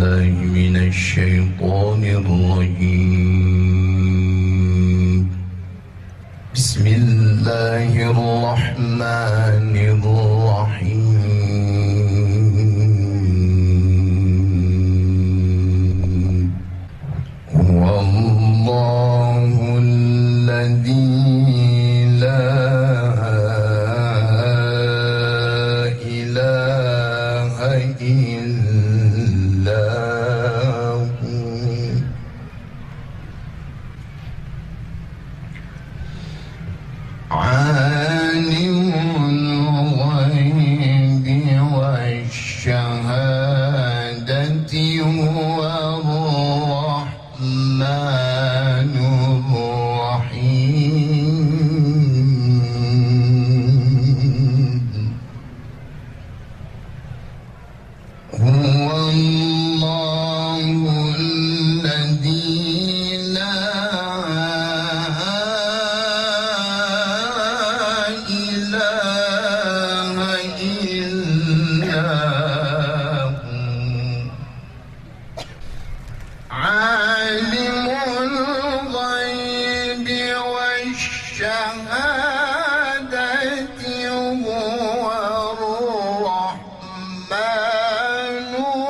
بالله من الشيطان الرجيم. بسم الله الرحمن الرحيم. هو الله الذي لا إله إلا هو عالم الغيب والشهادة هو الرحمن الرحيم. هو الله الذي لا إله إلا هو عالم الغيب والشهادة هو الرحمن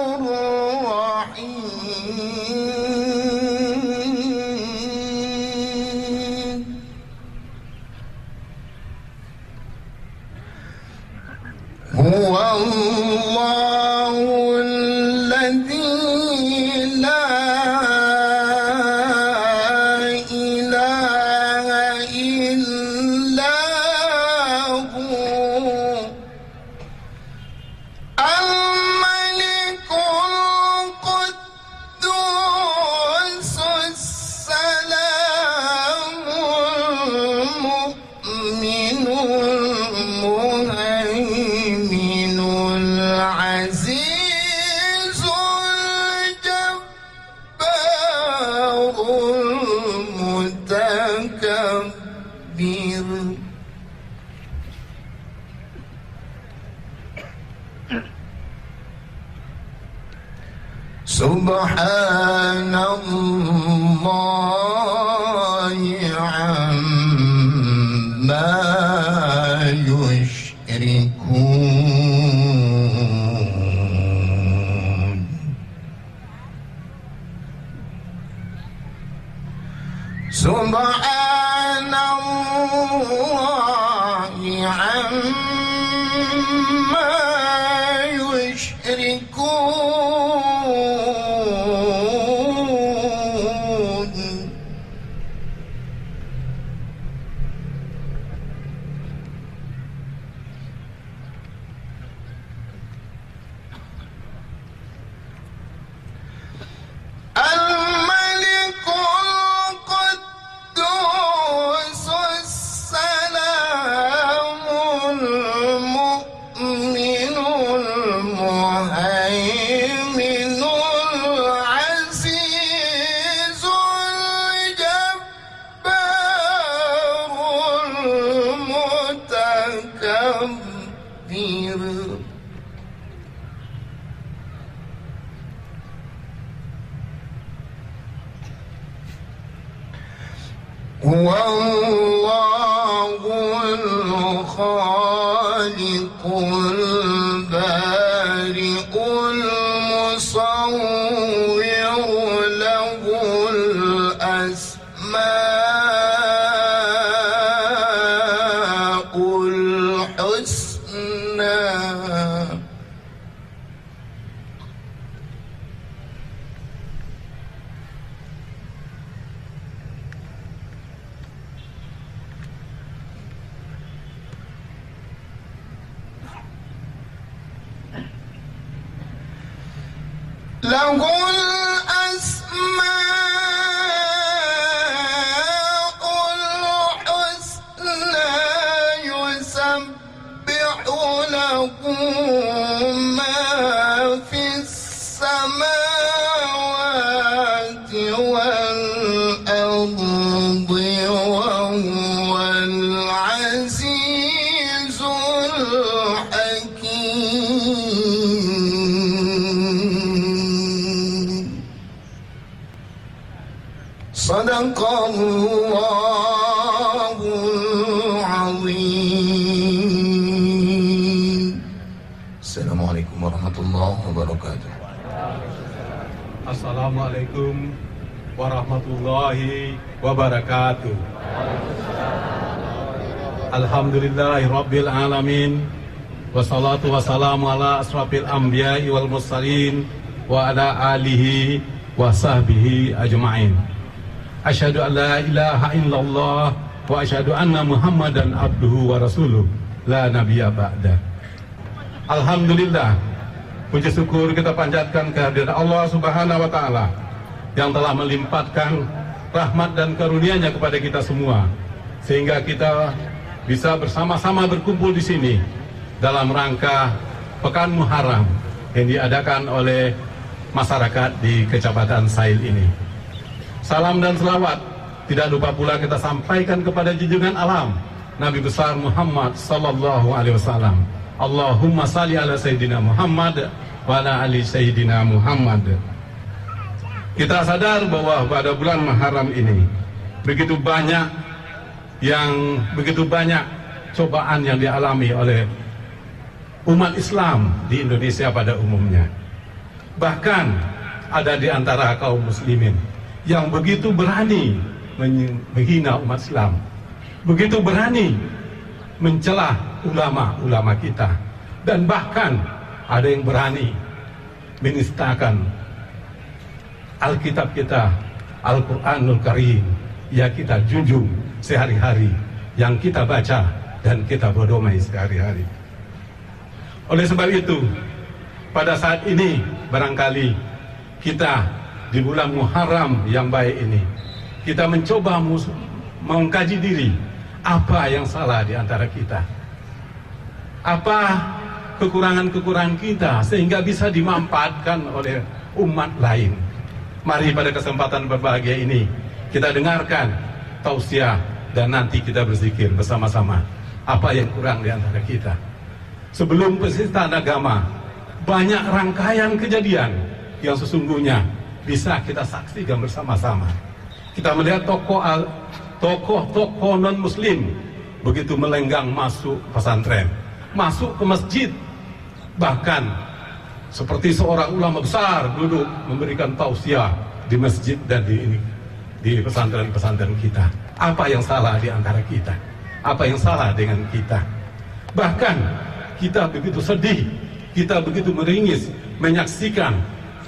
الرحيم. هو الله الذي لا إله إلا هو الملك القدوس السلام المؤمن المهيمن العزيز الجبار المتكبر. سبحان الله عما يشركون. سبحان الله عما يشركون. الملك القدوس السلام المؤمن المهيمن العزيز الجبار المتكبر. هو الله الخالق البارئ المصور له الأسماء الحسنى. له الأسماء الحسنى يسبح له ما في السماوات والأرض وهو العزيز الحكيم. Sadaqallahul azim. Assalamualaikum warahmatullahi wabarakatuh. Assalamualaikum warahmatullahi wabarakatuh. Alhamdulillahi rabbil alamin. Wassalatu wassalamu ala asrafil anbiya'i wal mursalin wa ala alihi wa sahbihi ajma'in. Asyhadu an la ilaha illallah wa asyhadu anna Muhammadan abduhu wa rasuluh la nabiyya ba'da. Alhamdulillah, puji syukur kita panjatkan kehadirat Allah Subhanahu wa taala yang telah melimpahkan rahmat dan karunia-Nya kepada kita semua sehingga kita bisa bersama-sama berkumpul di sini dalam rangka Pekan Muharram yang diadakan oleh masyarakat di Kecamatan Sail ini. Salam dan selawat tidak lupa pula kita sampaikan kepada junjungan alam Nabi besar Muhammad sallallahu alaihi wasallam. Allahumma salli ala Sayyidina Muhammad wa ala ali Sayyidina Muhammad. Kita sadar bahwa pada bulan Muharram ini begitu banyak cobaan yang dialami oleh umat Islam di Indonesia pada umumnya. Bahkan ada di antara kaum muslimin yang begitu berani menghina umat Islam, begitu berani mencelah ulama-ulama kita, dan bahkan ada yang berani menistakan Alkitab kita, Al-Quranul Karim yang kita junjung sehari-hari, yang kita baca dan kita berdomai sehari-hari. Oleh sebab itu, pada saat ini barangkali kita di bulan Muharram yang baik ini, kita mencoba mengkaji diri, apa yang salah di antara kita, apa kekurangan-kekurangan kita sehingga bisa dimanfaatkan oleh umat lain. Mari pada kesempatan berbahagia ini kita dengarkan tausiah dan nanti kita berzikir bersama-sama apa yang kurang di antara kita. Sebelum penistaan agama, banyak rangkaian kejadian yang sesungguhnya bisa kita saksikan bersama-sama. Kita melihat tokoh-tokoh non-muslim begitu melenggang masuk pesantren, masuk ke masjid, bahkan seperti seorang ulama besar duduk memberikan tausiah di masjid dan di pesantren-pesantren kita. Apa yang salah di antara kita? Apa yang salah dengan kita? Bahkan kita begitu sedih, kita begitu meringis menyaksikan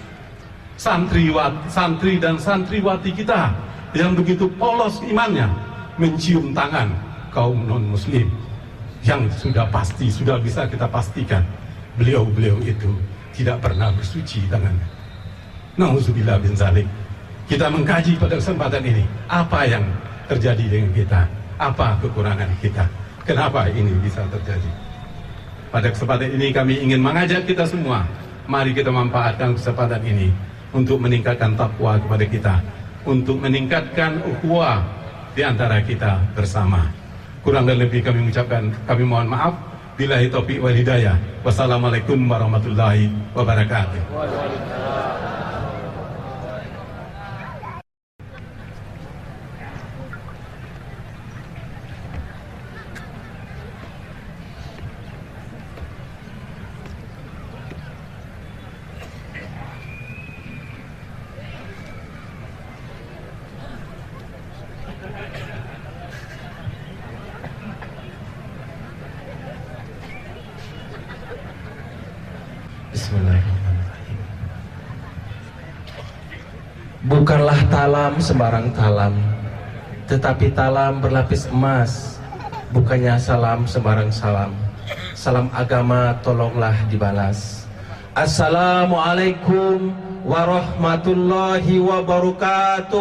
santri dan santriwati kita yang begitu polos imannya mencium tangan kaum non-muslim yang sudah bisa kita pastikan beliau itu tidak pernah bersuci tangannya. Nauzubillah bin zalik. Kita mengkaji pada kesempatan ini apa yang terjadi dengan kita, apa kekurangan kita, kenapa ini bisa terjadi. Pada kesempatan ini kami ingin mengajak kita semua, mari kita manfaatkan kesempatan ini untuk meningkatkan takwa kepada kita, untuk meningkatkan ukhuwah di antara kita bersama. Kurang dan lebih kami ucapkan, kami mohon maaf. Billahi taufiq wal hidayah. Wassalamualaikum warahmatullahi wabarakatuh. Bismillahirrahmanirrahim. Bukanlah talam sembarang talam, tetapi talam berlapis emas. Bukannya salam sembarang salam, salam agama tolonglah dibalas. Assalamualaikum warahmatullahi wabarakatuh.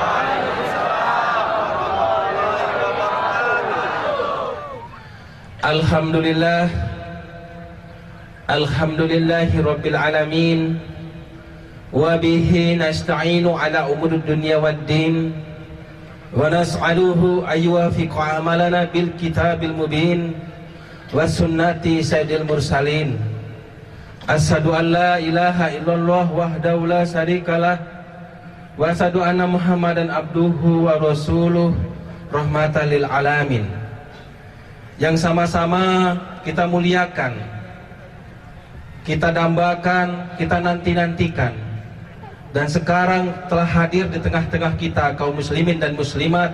Alhamdulillah, alhamdulillahi rabbil alamin, wa bihi nasta'inu ala umuri dunya waddin, wa nas'aluhu ayyuwafiqa amalana bil kitabil mubin wa sunnati sayyidil mursalin. Asyhadu an la ilaha illallah wahdahu la syarikalah wa asyhadu anna Muhammadan abduhu wa rasuluh rahmatan lil alamin. Yang sama-sama kita muliakan, kita dambakan, kita nanti-nantikan, dan sekarang telah hadir di tengah-tengah kita kaum muslimin dan muslimat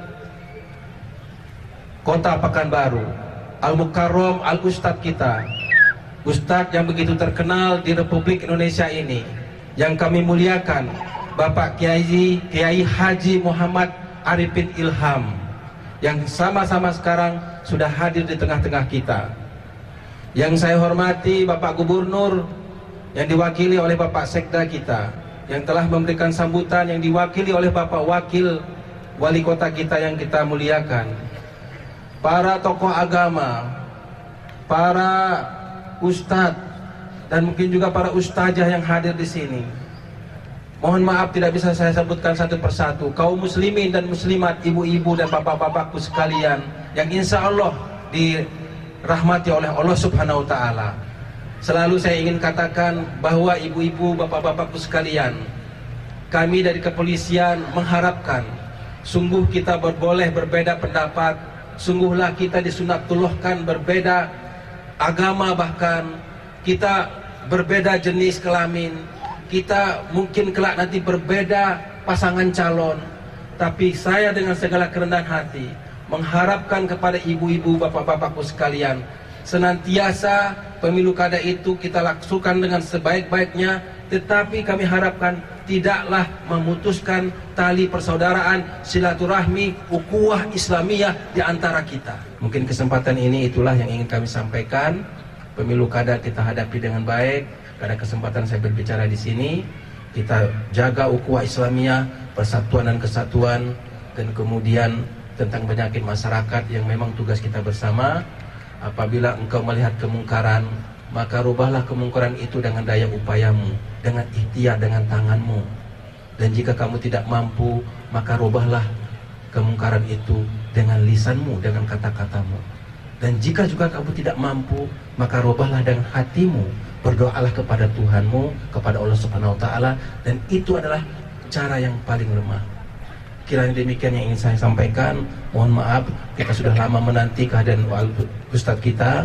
Kota Pekanbaru, Al-Mukarram Al-Ustadz kita, Ustadz yang begitu terkenal di Republik Indonesia ini, yang kami muliakan, Bapak Kiai Haji Muhammad Arifin Ilham, yang sama-sama sekarang sudah hadir di tengah-tengah kita. Yang saya hormati Bapak Gubernur yang diwakili oleh Bapak Sekda kita, yang telah memberikan sambutan yang diwakili oleh Bapak Wakil Wali Kota kita yang kita muliakan. Para tokoh agama, para ustadz, dan mungkin juga para ustazah yang hadir di sini. Mohon maaf tidak bisa saya sebutkan satu persatu. Kaum muslimin dan muslimat, ibu-ibu dan bapak-bapakku sekalian, yang insya Allah dirahmati oleh Allah Subhanahu wa Ta'ala. Selalu saya ingin katakan bahwa ibu-ibu, bapak-bapakku sekalian, kami dari kepolisian mengharapkan sungguh kita boleh berbeda pendapat. Sungguhlah kita disunatullahkan berbeda agama, bahkan kita berbeda jenis kelamin, kita mungkin kelak nanti berbeda pasangan calon. Tapi saya dengan segala kerendahan hati mengharapkan kepada ibu-ibu, bapak-bapakku sekalian, senantiasa pemilu kada itu kita lakukan dengan sebaik-baiknya, tetapi kami harapkan tidaklah memutuskan tali persaudaraan, silaturahmi, ukhuwah Islamiyah di antara kita. Mungkin kesempatan ini itulah yang ingin kami sampaikan. Pemilu kada kita hadapi dengan baik. Pada kesempatan saya berbicara di sini, kita jaga ukhuwah Islamiyah, persatuan dan kesatuan, dan kemudian tentang penyakit masyarakat yang memang tugas kita bersama. Apabila engkau melihat kemungkaran, maka rubahlah kemungkaran itu dengan daya upayamu, dengan ikhtiar, dengan tanganmu. Dan jika kamu tidak mampu, maka rubahlah kemungkaran itu dengan lisanmu, dengan kata-katamu. Dan jika juga kamu tidak mampu, maka rubahlah dengan hatimu. Berdoalah kepada Tuhanmu, kepada Allah Subhanahu wa Ta'ala, dan itu adalah cara yang paling lemah. Kiranya demikian yang ingin saya sampaikan. Mohon maaf, kita sudah lama menanti kehadiran Ustadz kita,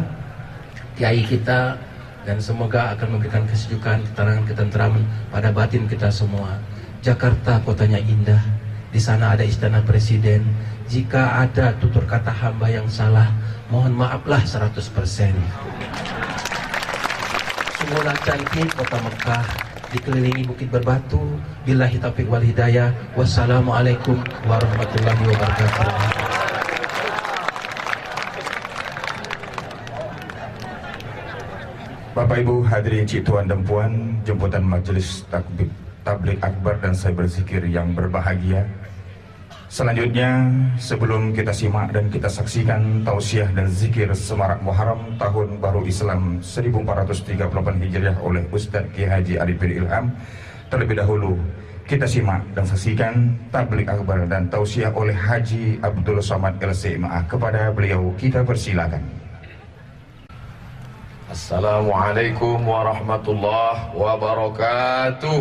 Kiai kita, dan semoga akan memberikan kesejukan, ketenangan, ketenteraman pada batin kita semua. Jakarta kotanya indah, di sana ada istana presiden. Jika ada tutur kata hamba yang salah, mohon maaflah 100%. Sungguhlah cantik kota Mekah, dikelilingi bukit berbatu. Billahi taufiq wal hidayah. Wassalamualaikum warahmatullahi wabarakatuh. Bapak Ibu hadirin cik tuan dan puan, jemputan majelis tabligh akbar dan saya berzikir yang berbahagia. Selanjutnya, sebelum kita simak dan kita saksikan tausiah dan zikir Semarak Muharram Tahun Baru Islam 1438 Hijriah oleh Ustadz Kiai Haji Arifin Ilham, terlebih dahulu kita simak dan saksikan tabligh akbar dan tausiah oleh Haji Abdul Somad LC/MA. Kepada beliau kita persilakan. Assalamualaikum warahmatullahi wabarakatuh.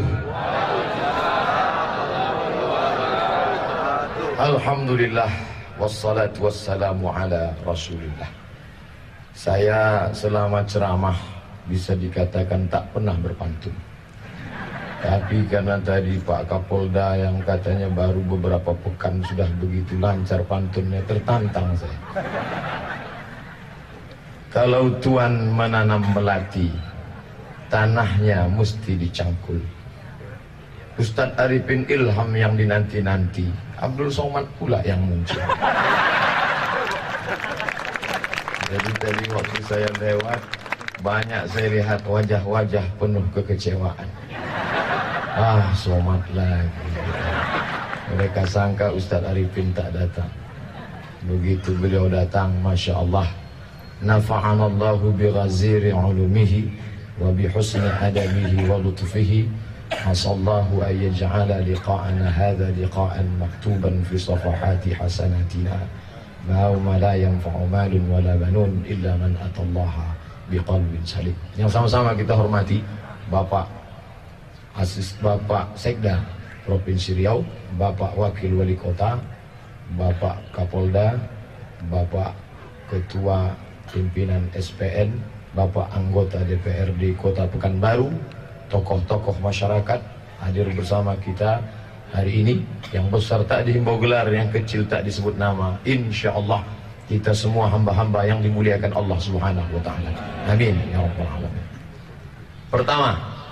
Alhamdulillah, wassalatu wassalamu ala rasulillah. Saya selama ceramah bisa dikatakan tak pernah berpantun. Tapi karena tadi Pak Kapolda yang katanya baru beberapa pekan sudah begitu lancar pantunnya, tertantang saya. Kalau Tuhan menanam melati, tanahnya mesti dicangkul. Ustadz Arifin Ilham yang dinanti-nanti, Abdul Somad pula yang muncul. Jadi tadi waktu saya lewat, banyak saya lihat wajah-wajah penuh kekecewaan. Ah, Somad lagi. Mereka sangka Ustadz Arifin tak datang. Begitu beliau datang, Masya Allah, nafa'anallahu bighaziri ulumihi wa bihusni adabihi wa lutfihi. Asallahu an yaj'ala liqa'ana hadha liqa'an maktuban fi safahati hasanatina ma la yanfa'u malun wala banun illa man atallaha biqalbin salim. Yang sama-sama kita hormati Bapak Sekda Provinsi Riau, Bapak Wakil Wali Kota, Bapak Kapolda, Bapak Ketua Pimpinan SPN, Bapak Anggota DPRD Kota Pekanbaru, tokoh-tokoh masyarakat hadir bersama kita hari ini. Yang besar tak dihimbau gelar, yang kecil tak disebut nama. Insya Allah kita semua hamba-hamba yang dimuliakan Allah Subhanahu wa Ta'ala. Amin ya rabbal alamin. Pertama,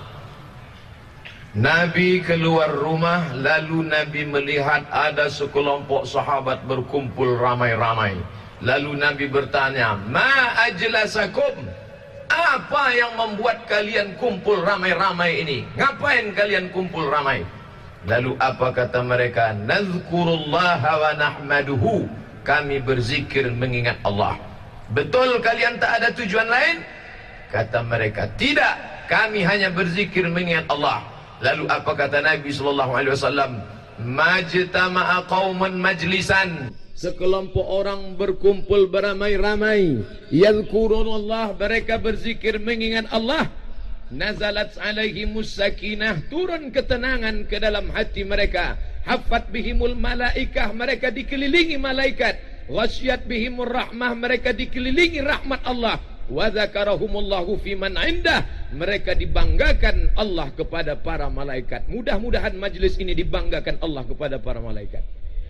Nabi keluar rumah, lalu Nabi melihat ada sekelompok sahabat berkumpul ramai-ramai. Lalu Nabi bertanya, "Ma ajlasakum?" Apa yang membuat kalian kumpul ramai-ramai ini? Ngapain kalian kumpul ramai? Lalu apa kata mereka? "Nazkurullaha wa nahmaduhu." Kami berzikir mengingat Allah. Betul kalian tak ada tujuan lain? Kata mereka, tidak, kami hanya berzikir mengingat Allah. Lalu apa kata Nabi SAW? Majtama'a qauman majlisan. Sekelompok orang berkumpul beramai-ramai. Yadhkurunallah, mereka berzikir mengingat Allah. Nazalat alaihimus sakinah, turun ketenangan ke dalam hati mereka. Hafat bihimul malaikah, mereka dikelilingi malaikat. Ghasyat bihimur rahmah, mereka dikelilingi rahmat Allah. Wa dzakarahumullahu fiman indah, mereka dibanggakan Allah kepada para malaikat. Mudah-mudahan majlis ini dibanggakan Allah kepada para malaikat.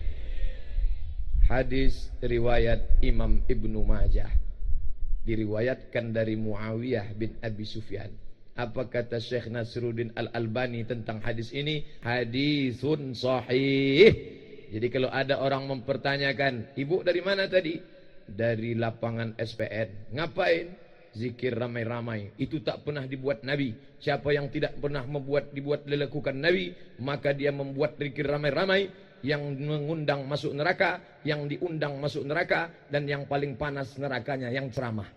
Hadis riwayat Imam Ibnu Majah, diriwayatkan dari Muawiyah bin Abi Sufyan. Apa kata Syekh Nasruddin Al-Albani tentang hadis ini? Hadisun sahih. Jadi kalau ada orang mempertanyakan, ibu dari mana tadi? Dari lapangan SPN. Ngapain? Zikir ramai-ramai. Itu tak pernah dibuat Nabi. Siapa yang tidak pernah dibuat dilakukan Nabi, maka dia membuat zikir ramai-ramai yang mengundang masuk neraka, yang diundang masuk neraka, dan yang paling panas nerakanya yang ceramah.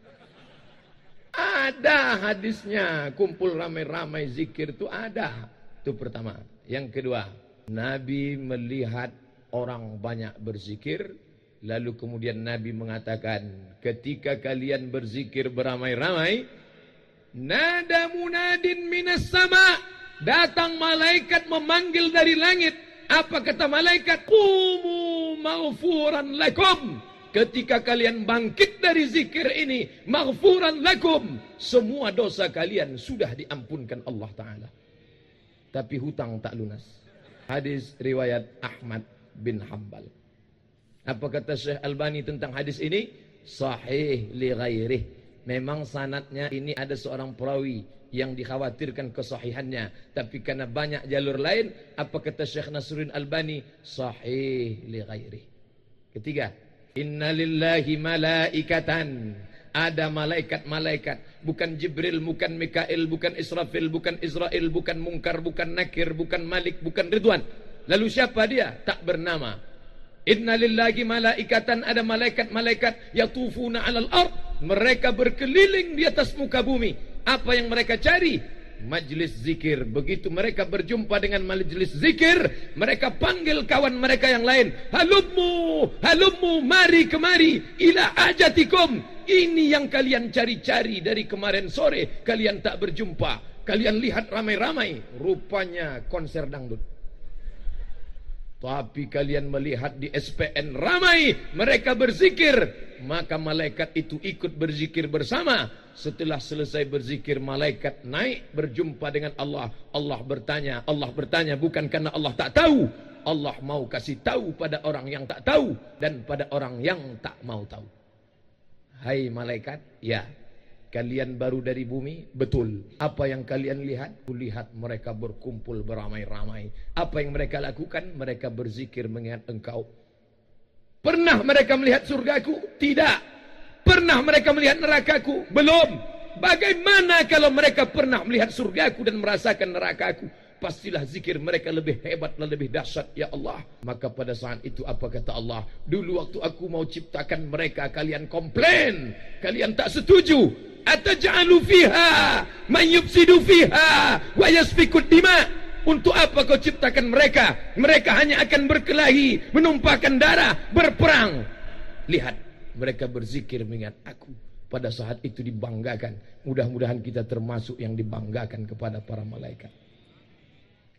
Ada hadisnya, kumpul ramai-ramai zikir itu ada. Itu pertama. Yang kedua, Nabi melihat orang banyak berzikir, lalu kemudian Nabi mengatakan, ketika kalian berzikir beramai-ramai, nada munadin minas sama, datang malaikat memanggil dari langit. Apa kata malaikat? Qumu maghfuran lakum. Ketika kalian bangkit dari zikir ini, maghfuran lakum, semua dosa kalian sudah diampunkan Allah Ta'ala. Tapi hutang tak lunas. Hadis riwayat Ahmad bin Hanbal. Apa kata Syekh Albani tentang hadis ini? Sahih li ghairih. Memang sanadnya ini ada seorang perawi yang dikhawatirkan kesahihannya, tapi karena banyak jalur lain, apa kata Syekh Nasruddin Albani? Sahih li ghairih. Ketiga, innalillahi malaikatan, ada malaikat-malaikat, bukan Jibril, bukan Mikail, bukan Israfil, bukan Israel, bukan Munkar, bukan Nakir, bukan Malik, bukan Ridwan. Lalu siapa dia? Tak bernama. Innalillahi malaikatan, ada malaikat-malaikat yatufuna 'alal ard, mereka berkeliling di atas muka bumi. Apa yang mereka cari? Majlis zikir. Begitu mereka berjumpa dengan majlis zikir, mereka panggil kawan mereka yang lain. Halummu, halummu, mari kemari, ila ajatikum. Ini yang kalian cari-cari dari kemarin sore. Kalian tak berjumpa. Kalian lihat ramai-ramai, rupanya konser dangdut. Tapi kalian melihat di SPN ramai, mereka berzikir. Maka malaikat itu ikut berzikir bersama. Setelah selesai berzikir, malaikat naik berjumpa dengan Allah. Allah bertanya bukan karena Allah tak tahu. Allah mau kasih tahu pada orang yang tak tahu dan pada orang yang tak mau tahu. Hai malaikat, ya, kalian baru dari bumi? Betul. Apa yang kalian lihat? Kulihat mereka berkumpul beramai-ramai. Apa yang mereka lakukan? Mereka berzikir mengingat engkau. Pernah mereka melihat surgaku? Tidak. Pernah mereka melihat nerakaku? Belum. Bagaimana kalau mereka pernah melihat surgaku dan merasakan nerakaku? Pastilah zikir mereka lebih hebat dan lebih dahsyat, ya Allah. Maka pada saat itu apa kata Allah? Dulu waktu aku mau ciptakan mereka, kalian komplain, kalian tak setuju. Ataj'alu fiha man yufsidu fiha wa yasfikud dima. Untuk apa kau ciptakan mereka? Mereka hanya akan berkelahi, menumpahkan darah, berperang. Lihat, mereka berzikir mengingat aku. Pada saat itu dibanggakan. Mudah-mudahan kita termasuk yang dibanggakan kepada para malaikat.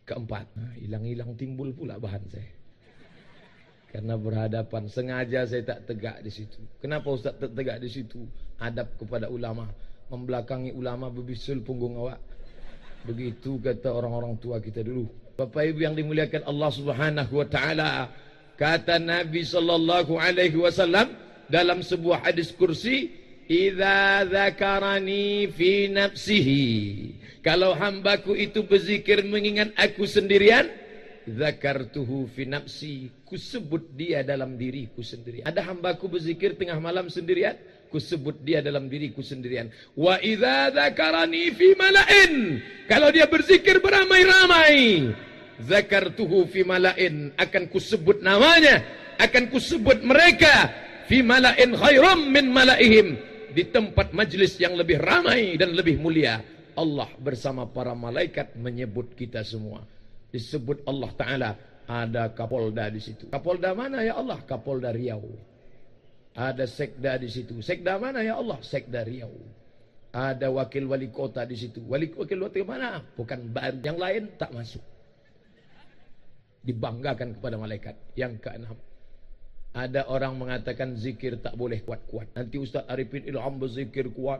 Keempat, hilang-hilang timbul pula bahan saya. Karena berhadapan, sengaja saya tak tegak di situ. Kenapa Ustaz tak tegak di situ? Adab kepada ulama, membelakangi ulama berbisul punggung awak. Begitu kata orang-orang tua kita dulu. Bapak Ibu yang dimuliakan Allah Subhanahu wa taala, kata Nabi sallallahu alaihi wasallam dalam sebuah hadis kursi, "Idza dzakarani fi nafsihi." Kalau hambaku itu berzikir mengingat aku sendirian, dzakartuhu fi nafsi, ku sebut dia dalam diriku sendirian. Ada hambaku berzikir tengah malam sendirian, ku sebut dia dalam diriku sendirian. Wa idza dzakarani fi mala'in, kalau dia berzikir beramai-ramai, dzakartuhu fi mala'in, akan ku sebut namanya, akan ku sebut mereka fi mala'in khairum min mala'ihim, di tempat majlis yang lebih ramai dan lebih mulia. Allah bersama para malaikat menyebut kita semua. Disebut Allah Ta'ala, ada Kapolda di situ. Kapolda mana ya Allah? Kapolda Riau. Ada Sekda di situ. Sekda mana ya Allah? Sekda Riau. Ada wakil wali kota di situ. Wakil wali mana? Bukan baru. Yang lain tak masuk. Dibanggakan kepada malaikat. Yang keenam, ada orang mengatakan zikir tak boleh kuat-kuat. Nanti Ustaz Arifin Ilham berzikir kuat.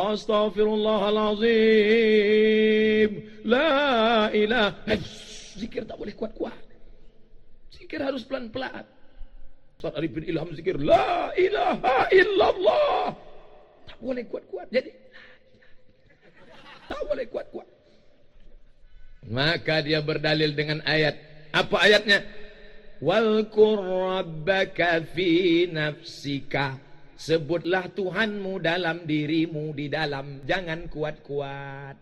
Astaghfirullahalazim, la ilaha. Zikir tak boleh kuat-kuat. Zikir harus pelan-pelan. Ustaz Arifin Ilham zikir la ilaha illallah, tak boleh kuat-kuat. Jadi tak boleh kuat-kuat. Maka dia berdalil dengan ayat. Apa ayatnya? Walkur rabbaka fi nafsika, sebutlah Tuhanmu dalam dirimu, di dalam, jangan kuat-kuat.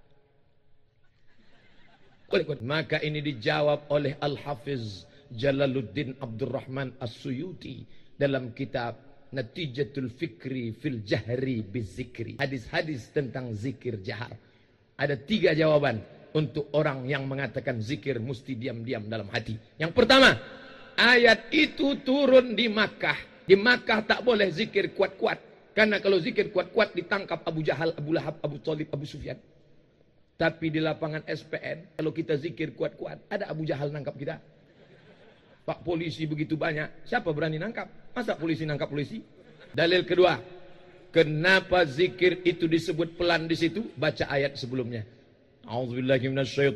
Maka ini dijawab oleh Al-Hafiz Jalaluddin Abdurrahman As-Suyuti dalam kitab Natijatul Fikri fil Jahri Bizikri. Hadis-hadis tentang zikir jahar. Ada 3 jawaban untuk orang yang mengatakan zikir mesti diam-diam dalam hati. Yang pertama, ayat itu turun di Makkah. Di Makkah tak boleh zikir kuat-kuat. Karena kalau zikir kuat-kuat ditangkap Abu Jahal, Abu Lahab, Abu Thalib, Abu Sufyan. Tapi di lapangan SPN, kalau kita zikir kuat-kuat, ada Abu Jahal nangkap kita. Pak polisi begitu banyak, siapa berani nangkap? Masa polisi nangkap polisi? Dalil kedua, kenapa zikir itu disebut pelan di situ? Baca ayat sebelumnya. A'udzubillahi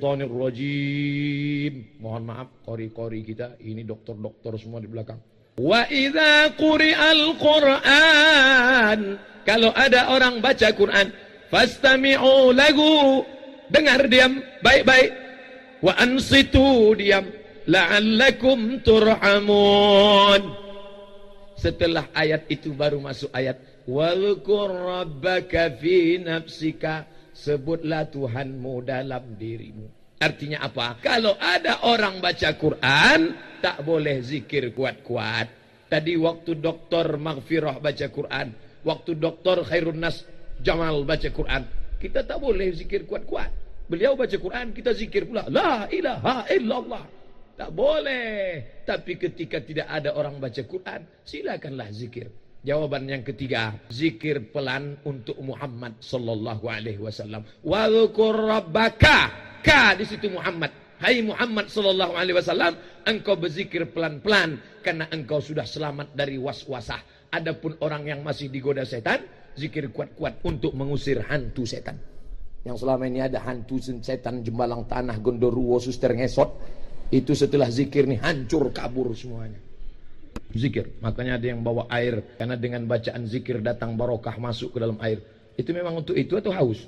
minasyaitonirrajim. Mohon maaf qori-qori kita, ini dokter-dokter semua di belakang. Wa idza quri'al Qur'an, kalau ada orang baca Quran, fastami'u lahu, dengar diam baik-baik. Wa ansitu, diam, la'allakum turhamun. Setelah ayat itu baru masuk ayat walqur rabbaka fi nafsika, sebutlah Tuhanmu dalam dirimu. Artinya apa? Kalau ada orang baca Quran, tak boleh zikir kuat-kuat. Tadi waktu Dr. Maghfirah baca Quran, waktu Dr. Khairun Nas Jamal baca Quran, kita tak boleh zikir kuat-kuat. Beliau baca Quran, kita zikir pula la ilaha illallah. Tak boleh. Tapi ketika tidak ada orang baca Quran, silakanlah zikir. Jawaban yang ketiga, zikir pelan untuk Muhammad sallallahu alaihi wasallam. Wadhkur rabbaka, ka di situ Muhammad. Hai Muhammad sallallahu alaihi wasallam, engkau berzikir pelan-pelan karena engkau sudah selamat dari waswasah. Adapun orang yang masih digoda setan, zikir kuat-kuat untuk mengusir hantu setan. Yang selama ini ada hantu setan Jembalang Tanah, Gondoruo, Suster Ngesot, itu setelah zikir nih hancur kabur semuanya. Zikir, makanya ada yang bawa air, karena dengan bacaan zikir datang barokah masuk ke dalam air. Itu memang untuk itu atau haus?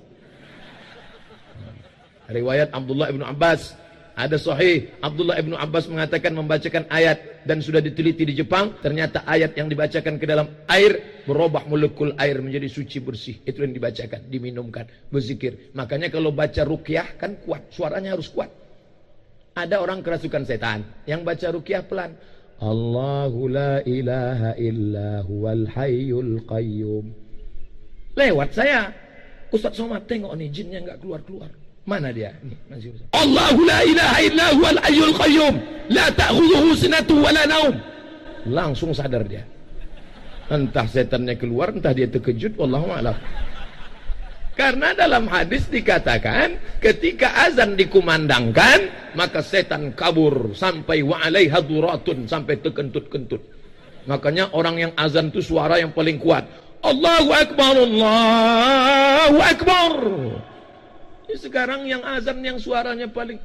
Riwayat Abdullah ibnu Abbas, ada sahih, Abdullah ibnu Abbas mengatakan membacakan ayat, dan sudah diteliti di Jepang, ternyata ayat yang dibacakan ke dalam air berubah molekul air menjadi suci bersih. Itu yang dibacakan, diminumkan, berzikir. Makanya kalau baca ruqyah kan kuat, suaranya harus kuat. Ada orang kerasukan setan yang baca ruqyah pelan. Allahu la ilaha illa huwal hayyul qayyum. Lewat saya, Ustaz Somad tengok nih jinnya enggak keluar-keluar. Mana dia? Nih, masih Ustaz. Allahu la ilaha illa huwal hayyul qayyum, la ta'khudhuhu sinatun wa la naum. Langsung sadar dia. Entah setannya keluar, entah dia terkejut, wallahu a'lam. Karena dalam hadis dikatakan ketika azan dikumandangkan maka setan kabur sampai wa alaiha duratun, sampai terkentut-kentut. Makanya orang yang azan itu suara yang paling kuat. Allahu Akbar, Allahu Akbar. Ini sekarang yang azan yang suaranya paling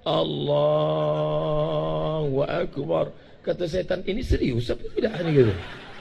Allahu Akbar. Kata setan, ini serius apa tidak ini gitu.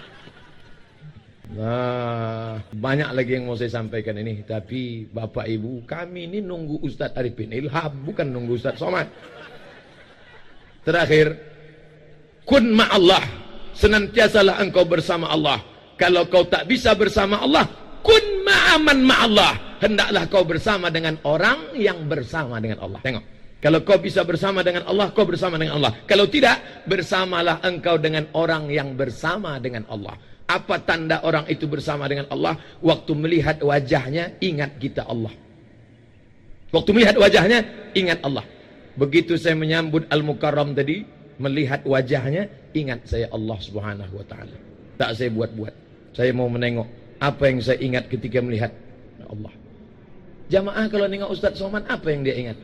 Nah, banyak lagi yang mau saya sampaikan ini. Tapi Bapak Ibu, kami ini nunggu Ustadz Arifin Ilham, bukan nunggu Ustadz Somad. Terakhir, kun ma'allah, senantiasalah engkau bersama Allah. Kalau kau tak bisa bersama Allah, kun ma'aman ma'allah, hendaklah kau bersama dengan orang yang bersama dengan Allah. Tengok, kalau kau bisa bersama dengan Allah, kau bersama dengan Allah. Kalau tidak, bersamalah engkau dengan orang yang bersama dengan Allah. Apa tanda orang itu bersama dengan Allah? Waktu melihat wajahnya, ingat kita Allah. Waktu melihat wajahnya, ingat Allah. Begitu saya menyambut Al-Mukarram tadi, melihat wajahnya, ingat saya Allah Subhanahu wa ta'ala. Tak saya buat-buat. Saya mau menengok apa yang saya ingat ketika melihat Allah. Jamaah kalau nengok Ustadz Somad, apa yang dia ingat?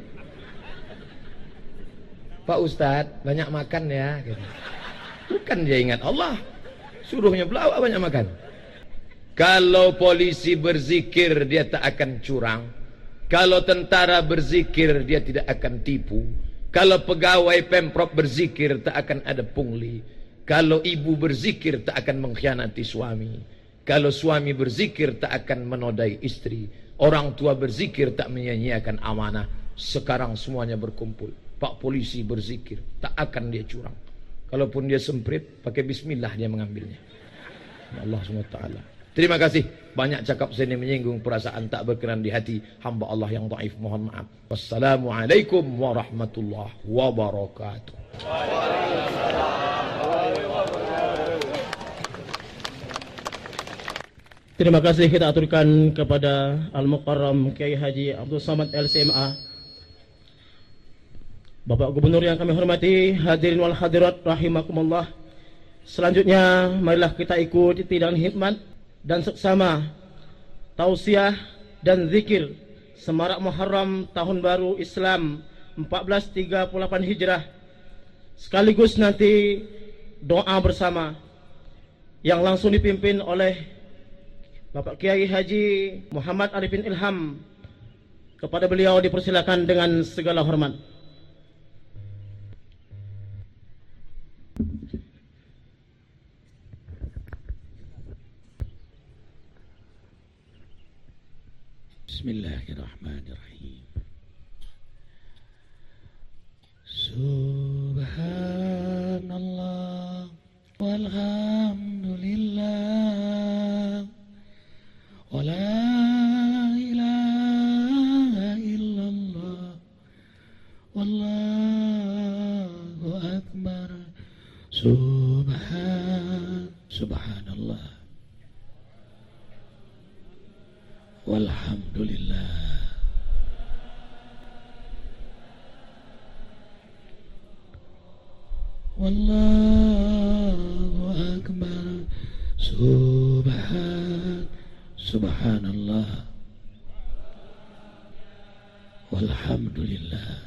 Pak Ustadz, banyak makan ya. Bukan dia ingat Allah. Suruhnya pelawak banyak makan. Kalau polisi berzikir, dia tak akan curang. Kalau tentara berzikir, dia tidak akan tipu. Kalau pegawai Pemprov berzikir, tak akan ada pungli. Kalau ibu berzikir, tak akan mengkhianati suami. Kalau suami berzikir, tak akan menodai istri. Orang tua berzikir, tak menyia-nyiakan amanah. Sekarang semuanya berkumpul. Pak polisi berzikir, tak akan dia curang. Kalaupun dia semprit, pakai bismillah dia mengambilnya. Allah SWT. Terima kasih. Banyak cakap saya ini menyinggung perasaan tak berkenan di hati hamba Allah yang dhaif. Mohon maaf. Wassalamualaikum warahmatullahi wabarakatuh. Terima kasih kita aturkan kepada Al-Mukarram Kiai Haji Abdul Samad LCMA. Bapak Gubernur yang kami hormati, hadirin wal hadirat rahimakumullah. Selanjutnya marilah kita ikuti dan hikmat dan seksama tausiah dan zikir semarak Muharram tahun baru Islam 1438 Hijrah. Sekaligus nanti doa bersama yang langsung dipimpin oleh Bapak Kiai Haji Muhammad Arifin Ilham. Kepada beliau dipersilakan dengan segala hormat. Bismillahirrahmanirrahim. Subhanallah walhamdulillah wa la ilaha illallah wallahu akbar. Subhanallah walhamdulillah wallahu akbar. Subhanallah walhamdulillah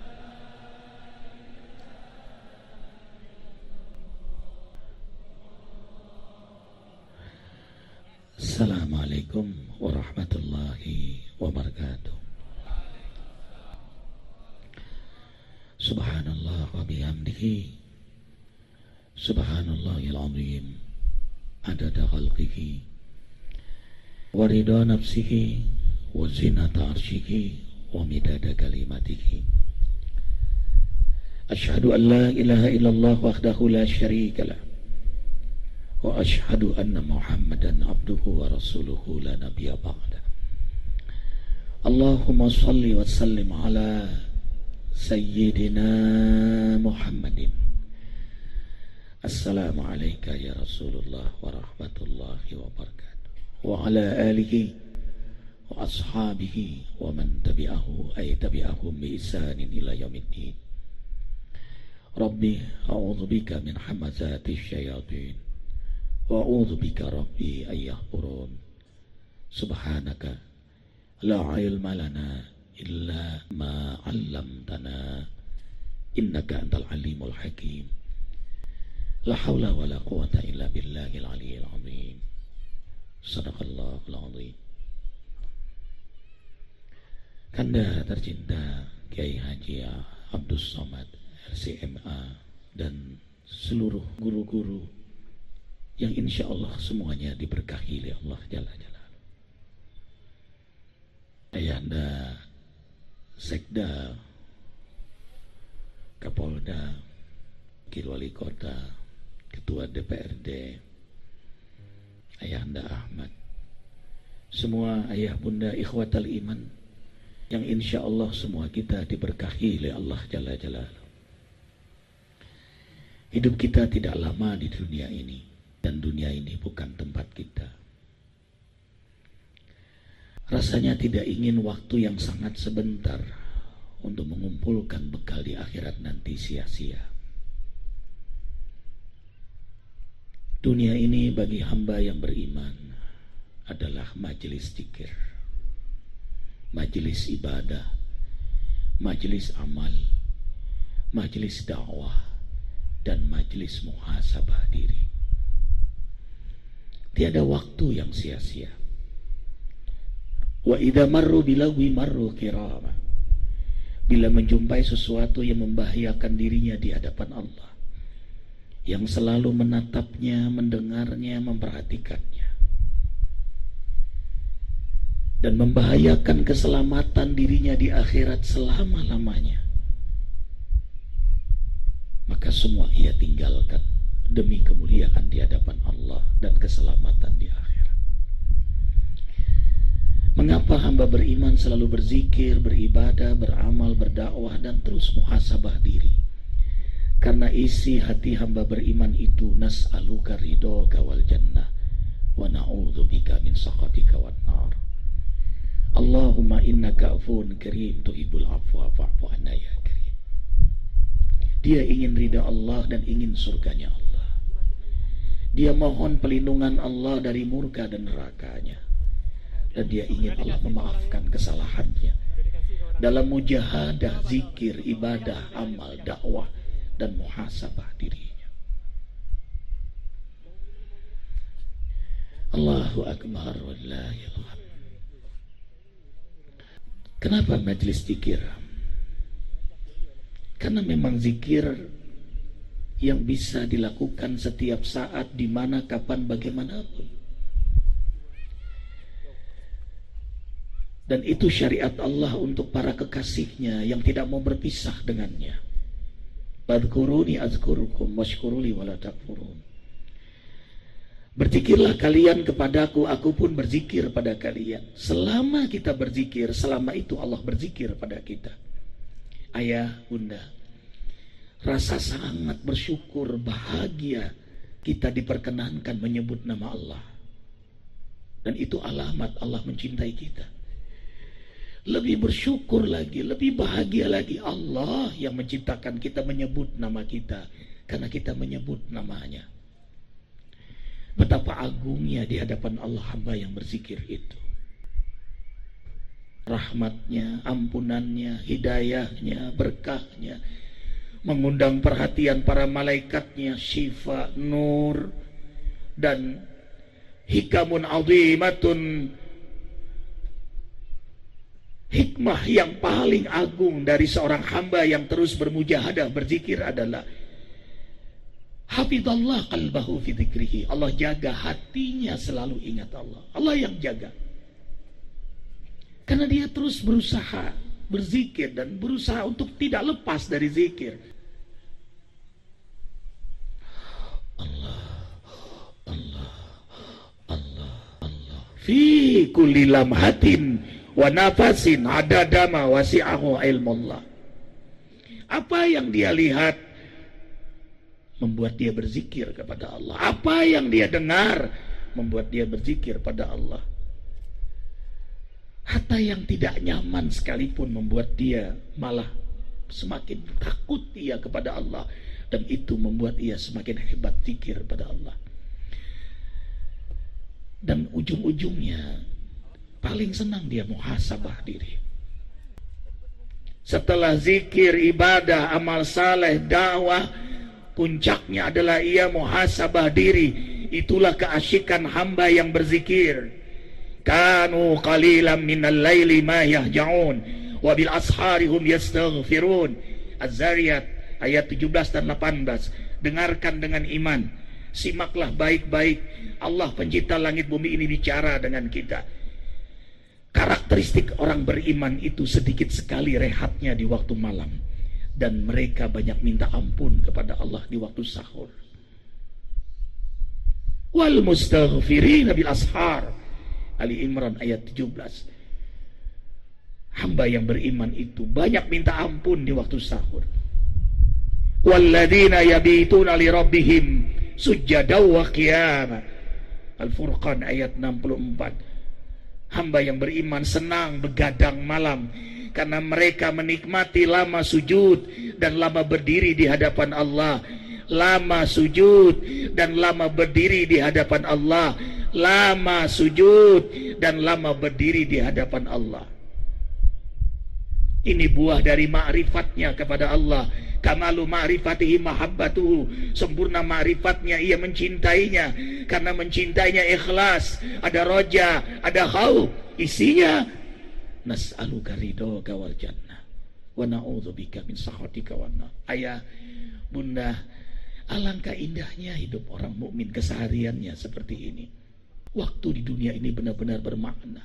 Assalamualaikum warahmatullahi wabarakatuh. Subhanallah wa bihamdihi subhanallahil azim adada khalqihi wa ridha nafsihi wa zinata arsyihi wa midada kalimatihi. Asyhadu an la ilaha illallah wahdahu la syarika lah wa asyhadu anna Muhammadan abduhu wa rasuluhu la nabiyya ba'da. Allahumma salli wa sallim ala sayyidina Muhammadin. Assalamu alayka ya Rasulullah wa rahmatullahi wa barakatuh. Wa ala alihi wa ashabihi wa man tabi'ahu ay tabi'ahum bi ihsanin ila yaumiddin. Rabbi a'udzu bika min hamazati syayatin wa a'udzu bika rabbi ay yahdurun. Subhanaka La ilma lana illa ma 'allamtana innaka antal alimul hakim. La haula wa la quwata illa billahil aliyyil azim. Sadaqallahul azim. Kanda tercinta Kiai Haji Abdus Somad RCMA dan seluruh guru-guru yang insya Allah semuanya diberkahi oleh Allah Jalla Jalla. Ayahanda Sekda, Kapolda, Wakil Wali Kota, Ketua DPRD, Ayahanda Ahmad, semua ayah bunda ikhwatal iman yang insya Allah semua kita diberkahi oleh Allah Jalla Jalla. Hidup kita tidak lama di dunia ini, dan dunia ini bukan tempat kita. Rasanya tidak ingin waktu yang sangat sebentar untuk mengumpulkan bekal di akhirat nanti sia-sia. Dunia ini bagi hamba yang beriman adalah majelis zikir, majelis ibadah, majelis amal, majelis dakwah, dan majelis muhasabah diri. Tiada waktu yang sia-sia. Wa idza marru bilagwi marru kirama. Bila menjumpai sesuatu yang membahayakan dirinya di hadapan Allah, yang selalu menatapnya, mendengarnya, memperhatikannya, dan membahayakan keselamatan dirinya di akhirat selama-lamanya, maka semua ia tinggalkan demi kemuliaan di hadapan Allah dan keselamatan di akhirat. Mengapa hamba beriman selalu berzikir, beribadah, beramal, berdakwah, dan terus muhasabah diri? Karena isi hati hamba beriman itu nas'aluka ridhoka wal jannah wa na'udzubika min sakhatika wan nar. Allahumma innaka afuwun karim tuhibbul afwa fa'fu anna ya karim. Dia ingin ridha Allah dan ingin surganya Allah. Dia mohon pelindungan Allah dari murka dan nerakanya. Dan dia ingin Allah memaafkan kesalahannya dalam mujahadah, zikir, ibadah, amal, dakwah, dan muhasabah dirinya. Allahu Akbar wallahil hamd. Kenapa majelis zikir? Karena memang zikir yang bisa dilakukan setiap saat, di mana, kapan, bagaimanapun. Dan itu syariat Allah untuk para kekasihnya yang tidak mau berpisah dengannya. Fadhkuruni azkurukum washkuruli wala takfurun. Berzikirlah kalian kepadaku, aku pun berzikir pada kalian. Selama kita berzikir, selama itu Allah berzikir pada kita. Ayah, bunda, rasa sangat bersyukur, bahagia kita diperkenankan menyebut nama Allah. Dan itu alamat Allah mencintai kita. Lebih bersyukur lagi, lebih bahagia lagi Allah yang menciptakan kita menyebut nama kita, karena kita menyebut namanya. Betapa agungnya di hadapan Allah hamba yang berzikir itu. Rahmatnya, ampunannya, hidayahnya, berkahnya, mengundang perhatian para malaikatnya, syifa, nur, dan hikamun azimatun. Hikmah yang paling agung dari seorang hamba yang terus bermujahadah berzikir adalah hafidallah qalbahu fi dzikrihi. Allah jaga hatinya selalu ingat Allah. Allah yang jaga. Karena dia terus berusaha berzikir dan berusaha untuk tidak lepas dari zikir. Allah, Allah, Allah, Allah. Fi kulli lamhatin wa nafasin adadama wasi'ahu ilmullah. Apa yang dia lihat membuat dia berzikir kepada Allah. Apa yang dia dengar membuat dia berzikir pada Allah. Hatta yang tidak nyaman sekalipun membuat dia malah semakin takut ia kepada Allah, dan itu membuat ia semakin hebat zikir pada Allah. Dan ujung-ujungnya Paling senang dia muhasabah diri. Setelah zikir, ibadah, amal saleh, dakwah, puncaknya adalah ia muhasabah diri. Itulah keasyikan hamba yang berzikir. Kanu qalilan minal laili ma yahja'un wa bil ashari hum yastaghfirun. Az-Zariyat ayat 17 dan 18. Dengarkan dengan iman, simaklah baik-baik. Allah pencipta langit bumi ini bicara dengan kita. Karakteristik orang beriman itu sedikit sekali rehatnya di waktu malam, dan mereka banyak minta ampun kepada Allah di waktu sahur. Wal mustaghfirina bil ashar, Ali Imran ayat 17. Hamba yang beriman itu banyak minta ampun di waktu sahur. Walladzina yabituna li rabbihim sujadaw wa qiyama, Al-Furqan ayat 64. Hamba yang beriman senang begadang malam karena mereka menikmati lama sujud dan lama berdiri di hadapan Allah. Lama sujud dan lama berdiri di hadapan Allah. Lama sujud dan lama berdiri di hadapan Allah. Ini buah dari ma'rifatnya kepada Allah. Kamalu ma'rifatihi mahabbatuhu, sempurna ma'rifatnya, ia mencintainya. Karena mencintainya ikhlas, ada roja, ada khauf. Isinya nas'aluka ridhoka wal jannah wa na'udzubika min sakhatika wan nar. Ayah, bunda, alangkah indahnya hidup orang mukmin kesehariannya seperti ini. Waktu di dunia ini benar-benar bermakna,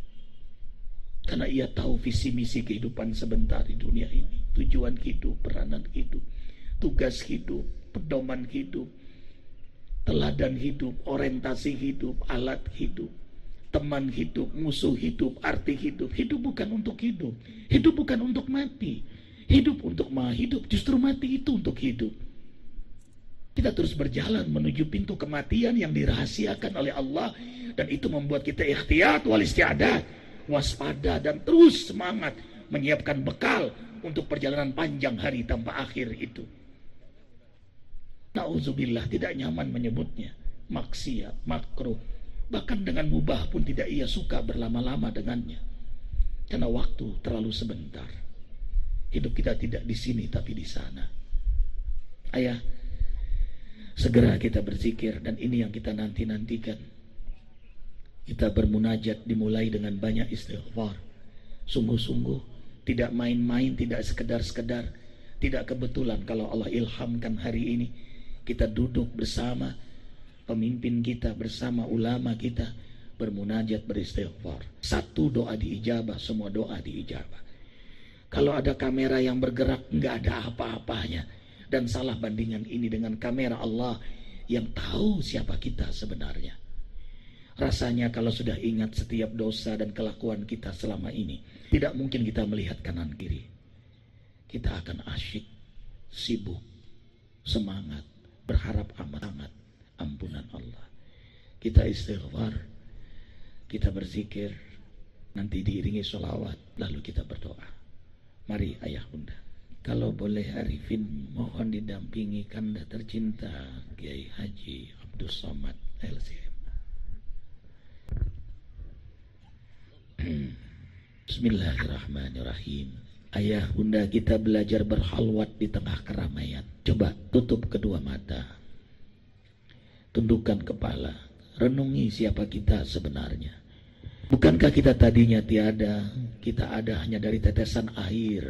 karena ia tahu visi misi kehidupan sebentar di dunia ini. Tujuan hidup, peranan hidup, tugas hidup, pedoman hidup, teladan hidup, orientasi hidup, alat hidup, teman hidup, musuh hidup, arti hidup. Hidup bukan untuk hidup, hidup bukan untuk mati, hidup untuk maha hidup. Justru mati itu untuk hidup. Kita terus berjalan menuju pintu kematian yang dirahasiakan oleh Allah, dan itu membuat kita ikhtiyat wal isti'adat, waspada dan terus semangat menyiapkan bekal untuk perjalanan panjang hari tanpa akhir itu. Nauzubillah, tidak nyaman menyebutnya. Maksiat, makruh, bahkan dengan mubah pun tidak ia suka berlama-lama dengannya, karena waktu terlalu sebentar. Hidup kita tidak di sini tapi di sana. Ayah, segera kita berzikir, dan ini yang kita nanti-nantikan. Kita bermunajat dimulai dengan banyak istighfar, sungguh-sungguh, tidak main-main, tidak sekedar-sekedar. Tidak kebetulan kalau Allah ilhamkan hari ini kita duduk bersama pemimpin kita, bersama ulama kita, bermunajat, beristighfar. Satu doa diijabah, semua doa diijabah. Kalau ada kamera yang bergerak, nggak ada apa-apanya. Dan salah bandingan ini dengan kamera Allah yang tahu siapa kita sebenarnya. Rasanya kalau sudah ingat setiap dosa dan kelakuan kita selama ini, tidak mungkin kita melihat kanan kiri. Kita akan asyik, sibuk, semangat, berharap amat ampunan Allah. Kita istighfar, kita berzikir, nanti diiringi sholawat, lalu kita berdoa. Mari ayah bunda. Kalau boleh Arifin, mohon didampingi kanda tercinta Kiai Haji Abdul Somad LCM. Bismillahirrahmanirrahim. Ayah bunda, kita belajar berhalwat di tengah keramaian. Coba tutup kedua mata, tundukkan kepala, renungi siapa kita sebenarnya. Bukankah kita tadinya tiada, kita ada hanya dari tetesan air,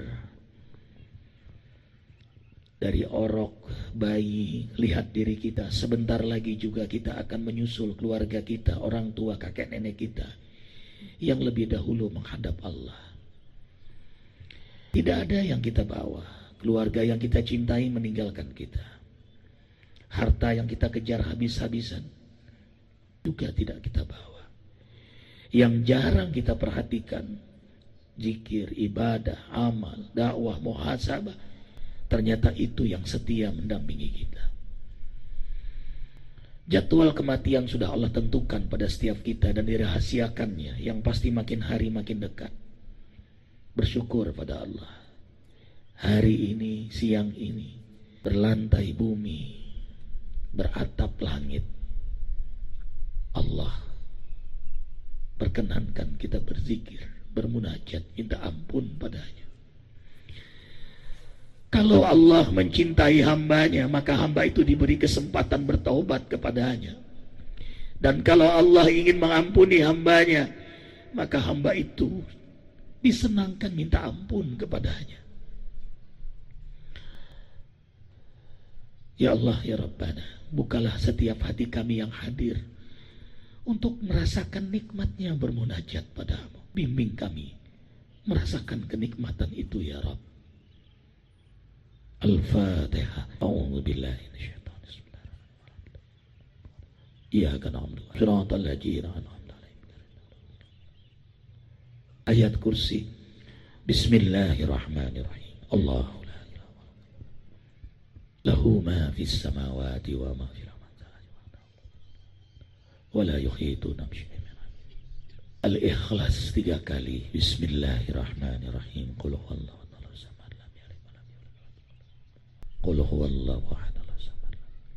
dari orok bayi. Lihat diri kita, sebentar lagi juga kita akan menyusul keluarga kita, orang tua, kakek nenek kita yang lebih dahulu menghadap Allah. Tidak ada yang kita bawa. Keluarga yang kita cintai meninggalkan kita. Harta yang kita kejar habis-habisan juga tidak kita bawa. Yang jarang kita perhatikan, zikir, ibadah, amal, dakwah, muhasabah, ternyata itu yang setia mendampingi kita. Jadwal kematian sudah Allah tentukan pada setiap kita dan dirahasiakannya, yang pasti makin hari makin dekat. Bersyukur pada Allah. Hari ini, siang ini, berlantai bumi, beratap langit, Allah perkenankan kita berzikir, bermunajat, minta ampun padanya. Kalau Allah mencintai hambanya, maka hamba itu diberi kesempatan bertaubat kepadanya. Dan kalau Allah ingin mengampuni hambanya, maka hamba itu disenangkan minta ampun kepadanya. Ya Allah, ya Rabbana, bukalah setiap hati kami yang hadir untuk merasakan nikmatnya bermunajat padamu. Bimbing kami merasakan kenikmatan itu ya Rabb. Al-Fatihah. A'udzu billahi minasyaitonir rajim. Iyyaka na'budu wa shiratal ladzina an'amta 'alaihim. Ayat kursi. Bismillahirrahmanirrahim. Allahu la ilaha lahu ma fis samawati wa ma fil ardi wa la yuhituna bi syai'in. Al-Ikhlas 3 kali. Bismillahirrahmanirrahim. Qul huwallahu ahad, samad, lam yalid wa lam yulad. Qul huwallahu ahad, samad.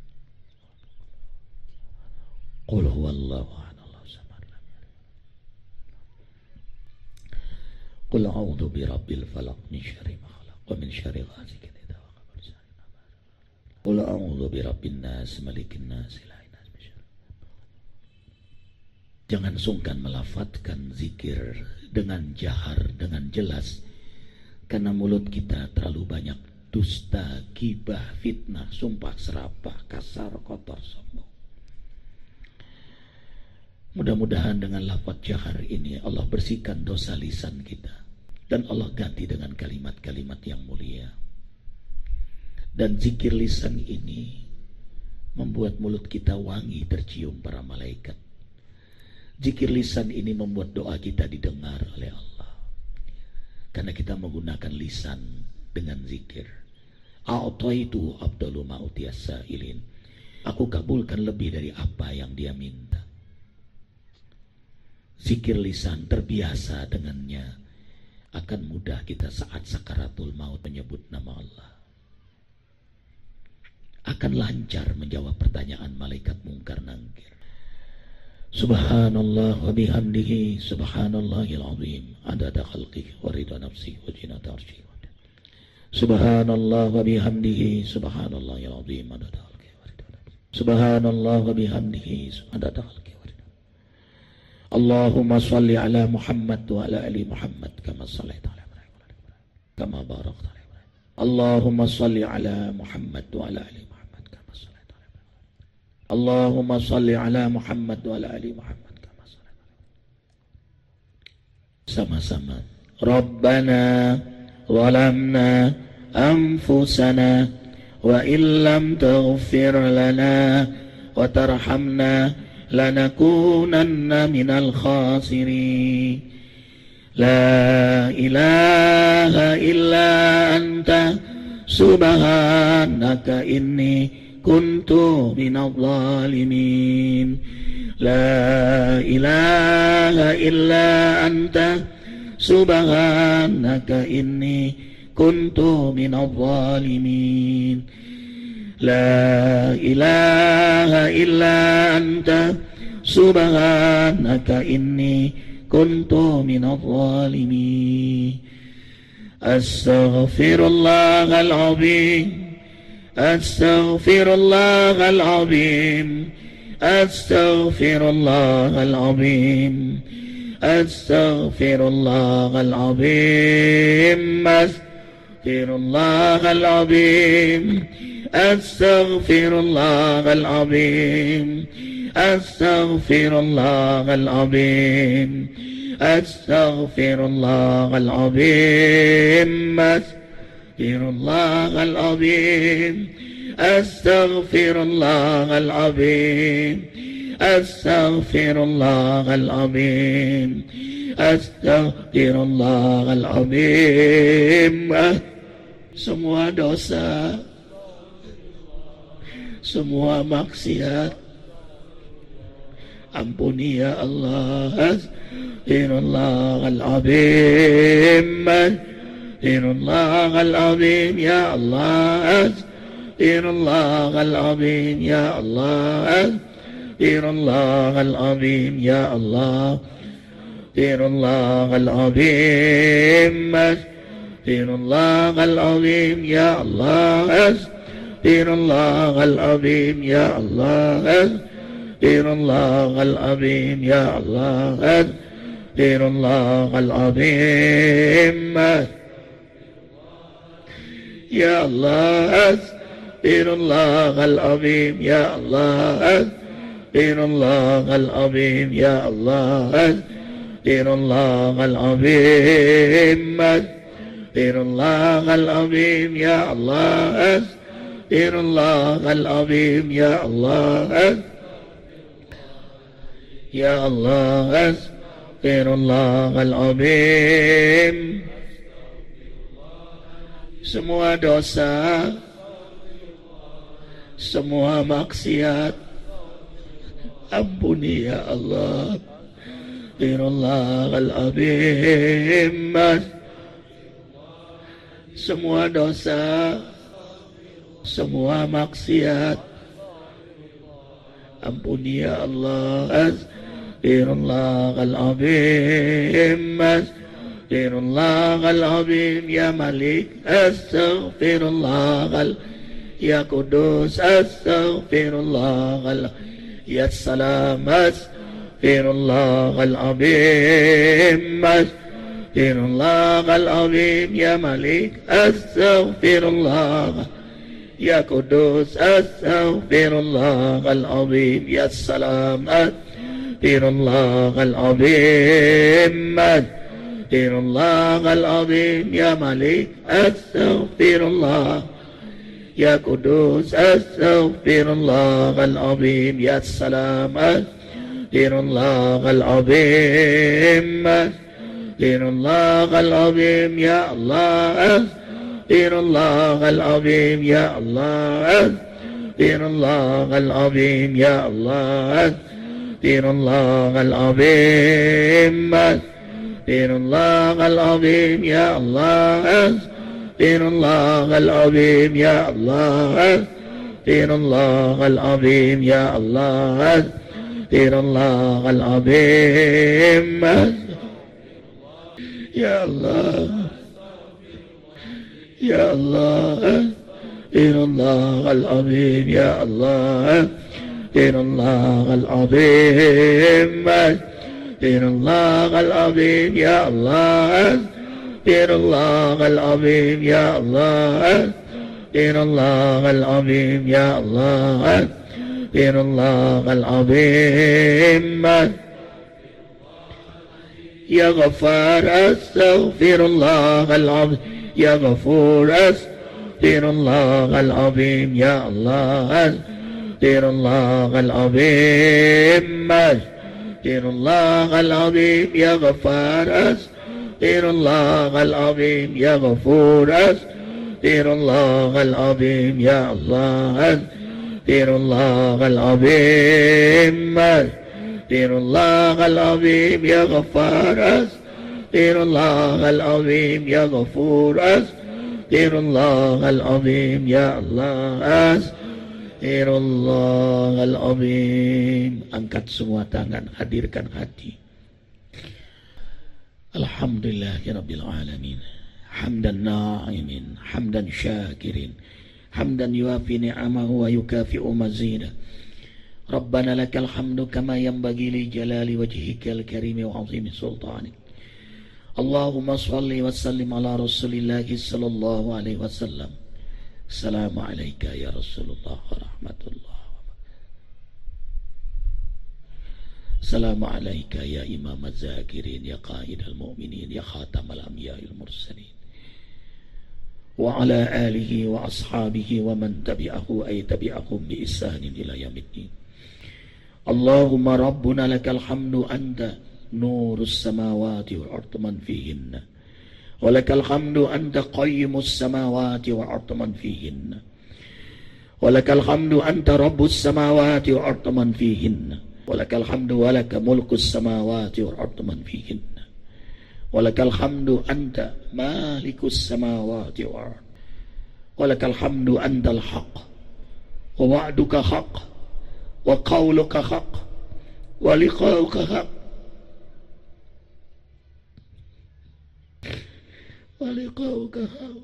Qul huwallahu ahad, samad, lam yalid. Qul a'udzu birabbil falaq min syarri ma khalaq wa min syarri ghasiqin idza waqab. Qul a'udzu birabbin nas malikin nas ilahin nas. Jangan sungkan melafadzkan zikir dengan jahar, dengan jelas, karena mulut kita terlalu banyak dusta, gibah, fitnah, sumpah serapah, kasar, kotor, sombong. Mudah-mudahan dengan lafaz jahar ini Allah bersihkan dosa lisan kita, dan Allah ganti dengan kalimat-kalimat yang mulia. Dan zikir lisan ini membuat mulut kita wangi tercium para malaikat. Zikir lisan ini membuat doa kita didengar oleh Allah, karena kita menggunakan lisan dengan zikir. A'taitu afdalu ma utiyas sa'ilin. Aku kabulkan lebih dari apa yang dia minta. Zikir lisan, terbiasa dengannya, akan mudah kita saat sakaratul maut menyebut nama Allah. Akan lancar menjawab pertanyaan malaikat mungkar nangkir. Subhanallah wa bihamdihi subhanallahil azim adada khalqihi wa ridha nafsihi wa zinata arsyihi. Subhanallah wa bihamdihi subhanallahil azim adada khalqihi wa ridha nafsihi. Subhanallah wa bihamdihi adada khalqihi wa ridha. Allahumma shalli ala Muhammad wa ala ali Muhammad kama shallaita ala Ibrahim kama barakta ala Ibrahim. Allahumma shalli ala Muhammad wa ala ali Allahumma salli ala Muhammad wa ala ali Muhammad kama salli. Sama-sama. Rabbana zalamna anfusana wa illam taghfir lana wa tarhamna lanakunanna minal khasirin. La ilaha illa anta subhanaka inni kuntu minadh dhalimin. La ilaha illa anta subhanaka inni kuntu minadh dhalimin. La ilaha illa anta subhanaka inni kuntu minadh dhalimin. Astaghfirullahal azim. Astaghfirullah al-azim. Astaghfirullah al-azim. Astaghfirullah al-azim. Astaghfirullah al-azim. Astaghfirullah al-azim. Astaghfirullah al-azim. Astaghfirullah al-azim. Astaghfirullah al-azim. Astaghfirullah al-azim. Astaghfirullah al-azim. Astaghfirullah al-azim. Semua dosa, semua maksiat, ampuni ya Allah. Astaghfirullah al-azim. Astaghfirullah al-azim ya Allah. Astaghfirullah al-azim ya Allah. Astaghfirullah al-azim ya Allah. Astaghfirullah al-azim, Astaghfirullah al-azim, Ya Allah, Astaghfirullah al-azim, Ya Allah, Astaghfirullah al-azim, Ya Allah, Astaghfirullah al-azim, Ya Allah, Astaghfirullah al-azim, Ya Allah, Astaghfirullah al-azim, Ya Allah, Astaghfirullah al-azim, Astaghfirullah al-azim, Ya Allah, Astaghfirullah al-azim, Ya Allah, Ya Allah, Astaghfirullah al-azim. Semua dosa, semua maksiat, ampuni ya Allah. Astaghfirullah al-azim. Semua dosa, semua maksiat, ampuni ya Allah. Astaghfirullah al-azim. Astaghfirullah al-azim, Ya Malik. Astaghfirullah Ya Kudus. Astaghfirullah Ya Salam. Astaghfirullah al-azim. Astaghfirullah al-azim, Ya Malik. Astaghfirullah Ya Kudus. Astaghfirullah al-azim, Ya Salam. Astaghfirullah al-azim. Astaghfirullah al-azim, Ya Malik. Astaghfirullah Ya Kudus. Astaghfirullah al-azim, Ya Salam. Astaghfirullah al-azim. Astaghfirullah al-azim, Ya Allah. Astaghfirullah al-azim, Ya Allah. Astaghfirullah al-azim, Ya Allah. Astaghfirullah al-azim. Astaghfirullah al-azim, Ya Allah. Astaghfirullah al-azim, Ya Allah. Astaghfirullah al-azim, Ya Allah. Astaghfirullah al-azim, Ya Allah. Ya Allah. Astaghfirullah al-azim, Ya Allah. Astaghfirullah al-azim. Astaghfirullah al-azim, Ya Allah. Astaghfirullah al-azim, Ya Allah. Astaghfirullah al-azim, Ya Allah. Astaghfirullah al-azim, Ya Ghaffar. Astaghfirullah al-azim, Ya Ghafur. Astaghfirullah al-azim, Ya Allah. Astaghfirullah al-azim. Astaghfirullah al-azim, Ya Ghaffar. Astaghfirullah al-azim, Ya Ghafur. Astaghfirullah al-azim, Ya Allah. Astaghfirullah al-azim. Astaghfirullah al-azim, Ya Ghaffar. Astaghfirullah al-azim, Ya Ghafur. Astaghfirullah al-azim, Ya Allah. Astaghfirullah al-azim. Angkat semua tangan, hadirkan hati. Alhamdulillahirabbil alamin. Hamdan na'imin, hamdan syakirin, hamdan yuafi ni'amahu wa yukafi'u mazida. Rabbana lakal hamdu kama yanbaghi li jalali wajhikal karimi wa 'azimi sultanik. Allahumma shalli wa sallim ala Rasulillah sallallahu alaihi wasallam. Assalamu alayka ya Rasulullah wa rahmatullah. Assalamu alayka ya Imam az-zakirin, ya qaid al-mu'minin, ya khatam al-anbiya al-mursalin. Wa ala alihi wa ashabihi wa man tabi'ahu ay tabi'ahum bi ihsanin ila yaumiddin. Allahumma rabbuna lakal hamdu anta nurus samawati wal ardi man fihinna. Wa lakal hamdu anta qayyimus samawati wal ardi man fihinna. Wa lakal hamdu anta rabbus samawati wal ardi man fihinna. Wa lakal hamdu wa laka mulkus samawati wal ardi man fihinna. Wa lakal hamdu anta malikus samawati wal ardi. Wa lakal hamdu antal haqq wa wa'duka haqq wa qawluka haqq wa liqa'uka haqq ولقاؤك حق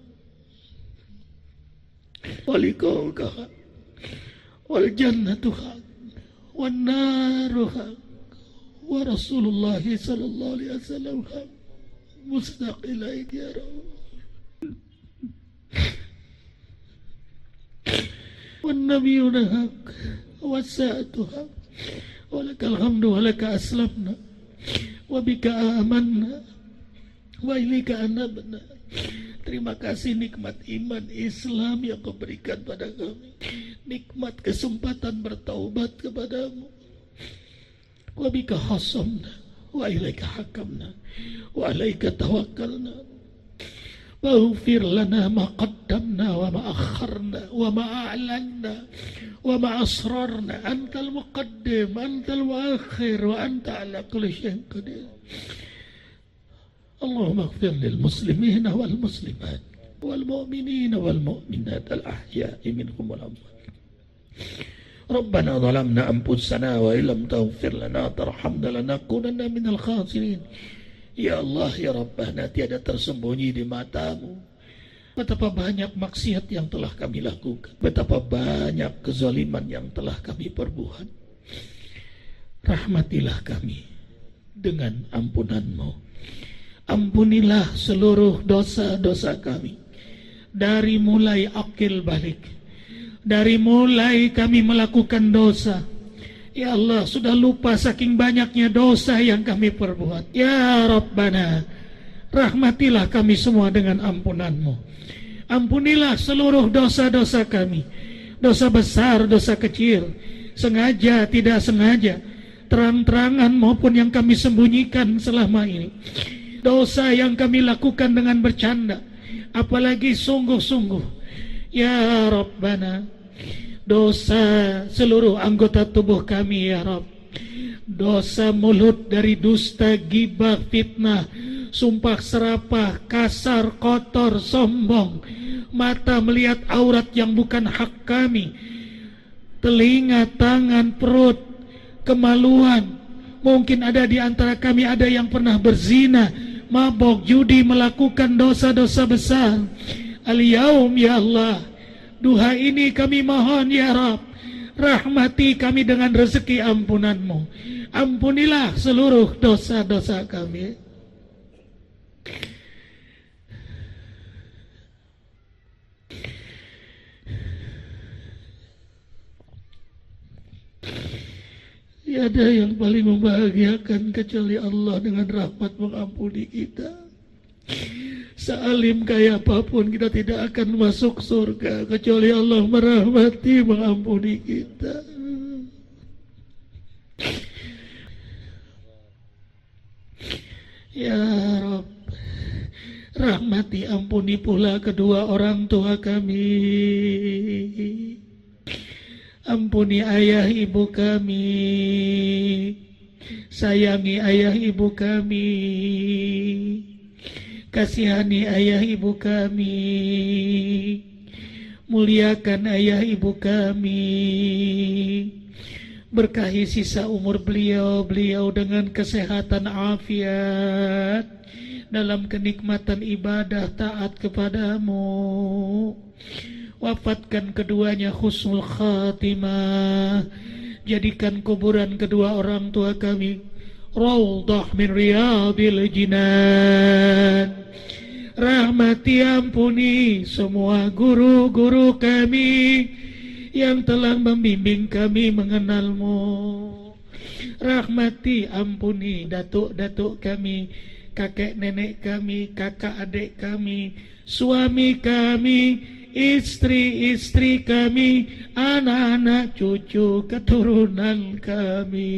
ولقاؤك حق والجنة حق والنار حق ورسول الله صلى الله عليه وسلم حق مشتاق إليك يا رب والنبيون حق والساعة حق ولك الحمد ولك أسلمنا وبك آمنا وإليك أنبنا. Terima kasih nikmat iman Islam yang Kau berikan pada kami, nikmat kesempatan bertaubat kepadamu. Wa bika khasamna wa ilaika hakamna wa alaika tawakkalna waghfir lana ma qaddamna wa ma akharna wa ma a'lanna wa ma asrarna antal muqaddim antal muakhir wa anta ala kulli syai'in qadir. Allahumma ighfir lil muslimina wal muslimat wal mu'minina wal mu'minat al ahya'i minhum wal amwat. Rabbana zalamna anfusana wa illam taghfir lana tarhamna lanakunanna minal khasirin. Ya Allah, ya Rabbana, tiada tersembunyi di matamu betapa banyak maksiat yang telah kami lakukan, betapa banyak kezaliman yang telah kami perbuat. Rahmatilah kami dengan ampunan-Mu. Ampunilah seluruh dosa-dosa kami, dari mulai akil balik, dari mulai kami melakukan dosa. Ya Allah, sudah lupa saking banyaknya dosa yang kami perbuat. Ya Rabbana, rahmatilah kami semua dengan ampunan-Mu. Ampunilah seluruh dosa-dosa kami, dosa besar, dosa kecil, sengaja, tidak sengaja, terang-terangan maupun yang kami sembunyikan selama ini. Dosa yang kami lakukan dengan bercanda, apalagi sungguh-sungguh. Ya Rabbana, dosa seluruh anggota tubuh kami ya Rabb. Dosa mulut dari dusta, gibah, fitnah, sumpah serapah, kasar, kotor, sombong. Mata melihat aurat yang bukan hak kami. Telinga, tangan, perut, kemaluan. Mungkin ada di antara kami ada yang pernah berzina, mabok, judi, melakukan dosa-dosa besar. Al-yaum ya Allah, duha ini kami mohon ya Rabb, rahmati kami dengan rezeki ampunan-Mu. Ampunilah seluruh dosa-dosa kami. Tiada yang paling membahagiakan kecuali Allah dengan rahmat mengampuni kita. Sealim kaya apapun kita tidak akan masuk surga kecuali Allah merahmati mengampuni kita. Ya Rabb, rahmati ampuni pula kedua orang tua kami. Ampuni ayah ibu kami, sayangi ayah ibu kami, kasihani ayah ibu kami, muliakan ayah ibu kami, berkahi sisa umur beliau dengan kesehatan afiat dalam kenikmatan ibadah taat kepadamu. Wafatkan keduanya husnul khatimah. Jadikan kuburan kedua orang tua kami raudhah min riyadil jinan. Rahmati ampuni semua guru-guru kami yang telah membimbing kami mengenal-Mu. Rahmati ampuni datuk-datuk kami, kakek nenek kami, kakak adik kami, suami kami, istri-istri kami, anak-anak cucu keturunan kami.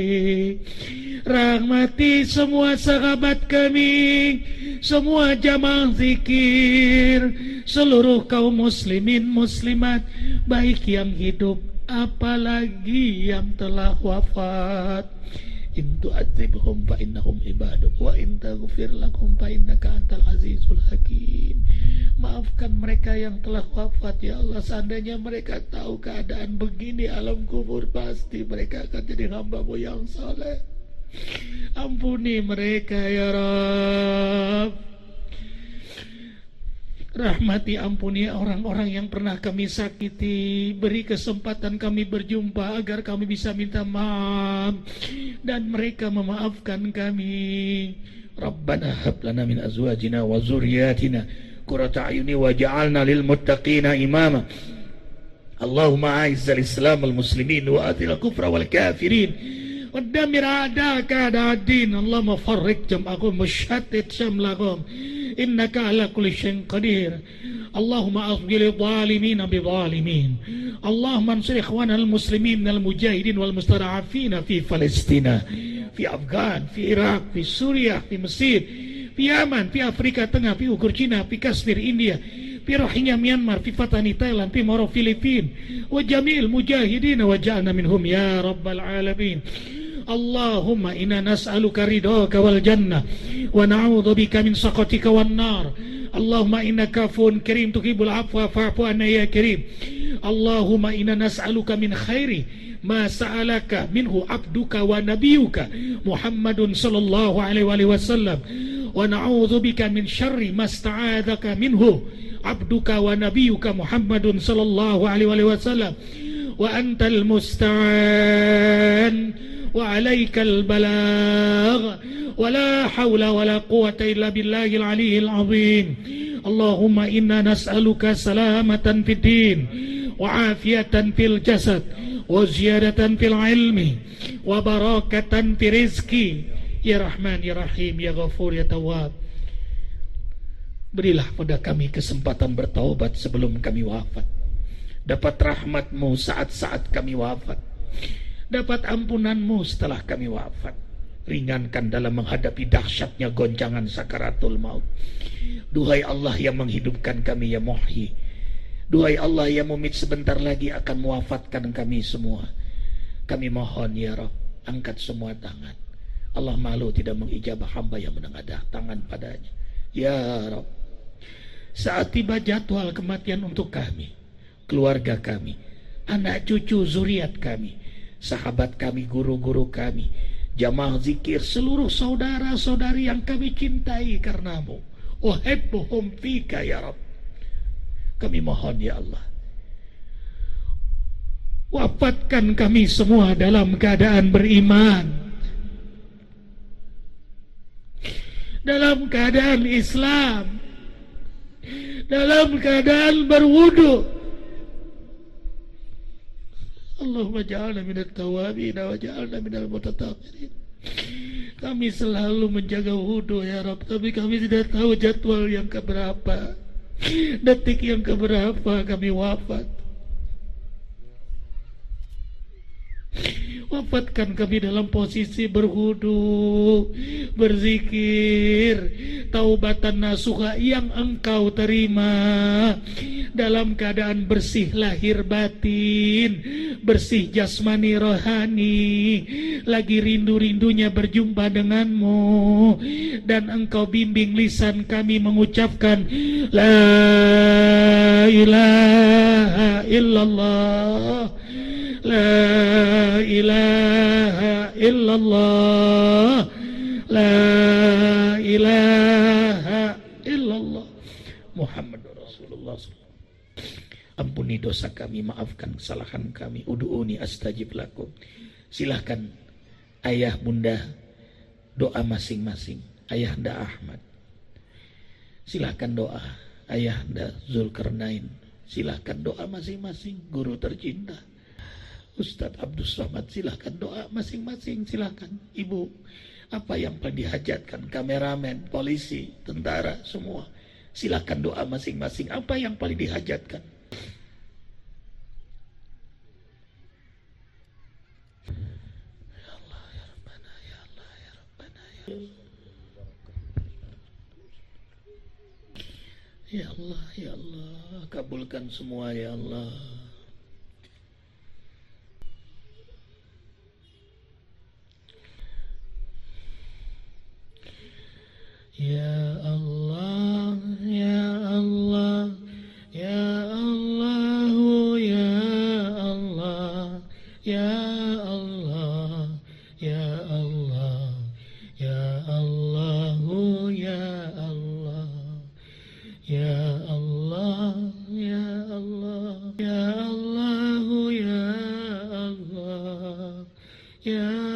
Rahmati semua sahabat kami, semua jamaah zikir, seluruh kaum muslimin muslimat, baik yang hidup apalagi yang telah wafat. In tu'adzibhum fa innahum ibaduk wa in taghfir lahum fa innaka antal azizul hakim. Maafkan mereka yang telah wafat ya Allah. Seandainya mereka tahu keadaan begini alam kubur, pasti mereka akan jadi hamba-Mu yang saleh. Ampuni mereka ya Rabb. Rahmati, ampuni orang-orang yang pernah kami sakiti. Beri kesempatan kami berjumpa agar kami bisa minta maaf dan mereka memaafkan kami. Rabbana hab lana min azwajina wa zurriyatina qurrata a'yuni waj'alna lil muttaqina imama. Allahumma a'izzal Islam wal muslimin wa adhil kufra wal kafirin. ودمر أعداءك أعداء الدين اللهم فرق جمعهم وشتت شملهم إنك على كل شيء قدير اللهم أصغر الظالمين بظالمين اللهم انصر إخواننا المسلمين من المجاهدين والمستضعفين في فلسطين في أفغان في العراق في سوريا في مصر في يمن في أفريقيا Tengah في Uighur Cina في كشمير India في روهينيا ميانمار في فتاني تايلاند في مورو فilippin وجميع المجاهدين وجعلنا منهم يا رب العالمين اللهم إنا نسألك رضاك والجنة ونعوذ بك من سخطك والنار اللهم إنك عفو كريم تحب العفو فاعف عنا يا كريم اللهم إنا نسألك من خير ما سألك منه عبدك ونبيك محمد صلى الله عليه وسلم ونعوذ بك من شر ما استعاذك منه عبدك ونبيك محمد صلى الله عليه وسلم وأنت المستعان وعليك البلاغ ولا حول ولا قوة إلا بالله العلي العظيم اللهم إنا نسألك سلامة في الدين وعافية في الجسد وزيادة في العلم وبركة في رزق يا رحمن يا رحيم يا غفور يا تواب. Berilah pada kami kesempatan bertaubat sebelum kami wafat, dapat rahmat-Mu saat-saat kami wafat, dapat ampunan-Mu setelah kami wafat. Ringankan dalam menghadapi dahsyatnya goncangan sakaratul maut. Duhai Allah yang menghidupkan kami ya Muhyi, duhai Allah yang mumit sebentar lagi akan mewafatkan kami semua. Kami mohon ya Rabb, angkat semua tangan. Allah malu tidak mengijabah hamba yang menengadah tangan padanya. Ya Rabb, saat tiba jadwal kematian untuk kami, keluarga kami, anak cucu zuriat kami, sahabat kami, guru-guru kami, jamaah zikir, seluruh saudara-saudari yang kami cintai karenamu. Uhibbuhum fika ya Rabb. Kami mohon ya Allah, wafatkan kami semua dalam keadaan beriman, dalam keadaan Islam, dalam keadaan berwudu. Allahumma ja'alna minat tawabin wa ja'alna minal mutatahhirin. Kami selalu menjaga wudu ya Rabb, tapi kami tidak tahu jadwal yang keberapa, detik yang keberapa kami wafat. Wafatkan kami dalam posisi berwudu, berzikir, taubatan nasuha yang Engkau terima, dalam keadaan bersih lahir batin, bersih jasmani rohani, lagi rindu-rindunya berjumpa denganmu, dan Engkau bimbing lisan kami mengucapkan La ilaha illallah, La ilaha illallah, La ilaha illallah Muhammad Rasulullah. Ampuni dosa kami, maafkan kesalahan kami. Udu'uni astajib lakum. Silahkan ayah bunda doa masing-masing. Ayahanda Ahmad, silahkan doa. Ayahanda Zulkarnain, silahkan doa masing-masing. Guru tercinta Ustadz Abdul Somad, silahkan doa masing-masing. Silahkan ibu, apa yang paling dihajatkan, kameramen, polisi, tentara, semua silahkan doa masing-masing. Apa yang paling dihajatkan? Ya Allah ya Rabbana, ya Allah ya Rabbana, ya Allah ya Allah, kabulkan semua ya Allah. Ya Allah, ya Allah, ya Allah, ya Allah, ya Allah, ya Allah, ya Allah, ya Allah, ya Allah.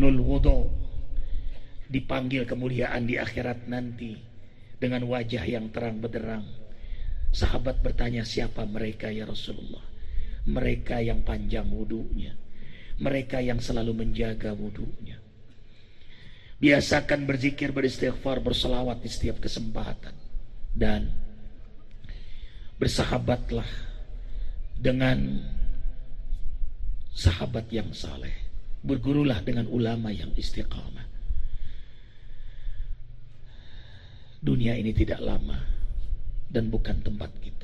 husnul wudu, dipanggil kemuliaan di akhirat nanti dengan wajah yang terang benderang. Sahabat bertanya, siapa mereka ya Rasulullah? Mereka yang panjang wudunya, mereka yang selalu menjaga wudunya. Biasakan berzikir, beristighfar, berselawat di setiap kesempatan. Dan bersahabatlah dengan sahabat yang saleh. Bergurulah dengan ulama yang istiqamah. Dunia ini tidak lama dan bukan tempat kita.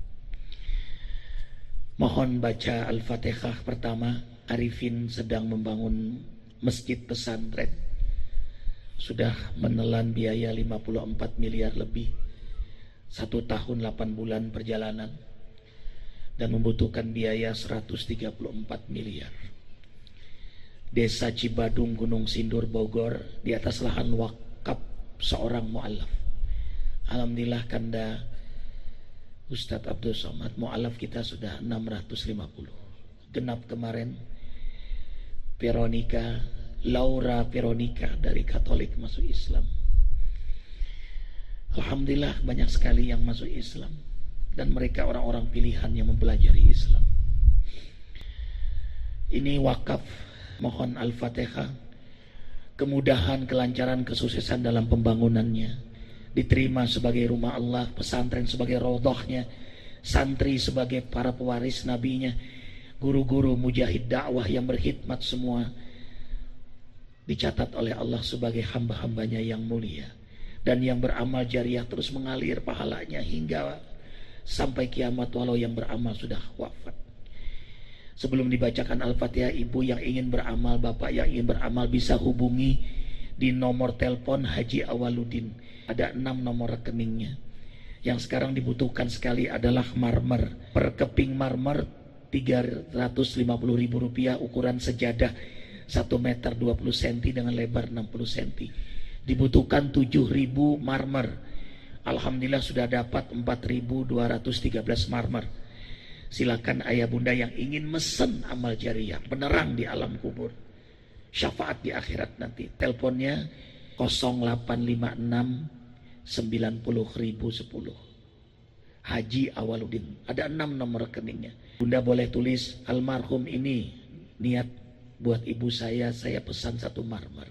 Mohon baca Al-Fatihah pertama. Arifin sedang membangun masjid pesantren. Sudah menelan biaya 54 miliar lebih. 1 tahun 8 bulan perjalanan. Dan membutuhkan biaya 134 miliar. Desa Cibadung, Gunung Sindur, Bogor, di atas lahan wakaf seorang mu'alaf. Alhamdulillah kanda Ustadz Abdul Somad, mu'alaf kita sudah 650. Genap kemarin Veronica, Laura Veronica dari Katolik masuk Islam. Alhamdulillah banyak sekali yang masuk Islam. Dan mereka orang-orang pilihan yang mempelajari Islam. Ini wakaf. Mohon Al-Fatihah. Kemudahan, kelancaran, kesuksesan dalam pembangunannya. Diterima sebagai rumah Allah, pesantren sebagai raudhahnya, santri sebagai para pewaris nabinya, guru-guru mujahid dakwah yang berkhidmat semua dicatat oleh Allah sebagai hamba-hambanya yang mulia. Dan yang beramal jariah terus mengalir pahalanya hingga sampai kiamat walau yang beramal sudah wafat. Sebelum dibacakan Al-Fatihah, ibu yang ingin beramal, bapak yang ingin beramal bisa hubungi di nomor telepon Haji Awaludin. Ada 6 nomor rekeningnya. Yang sekarang dibutuhkan sekali adalah marmer. Per keping marmer 350.000 rupiah, ukuran sejadah 1 meter 20 cm dengan lebar 60 cm. Dibutuhkan 7.000 marmer. Alhamdulillah sudah dapat 4.213 marmer. Silakan ayah bunda yang ingin mesen amal jariah, penerang di alam kubur, syafaat di akhirat nanti. Teleponnya 0856 90.010. Haji Awaludin. Ada 6 nomor rekeningnya. Bunda boleh tulis, almarhum ini niat buat ibu saya pesan 1 marmer.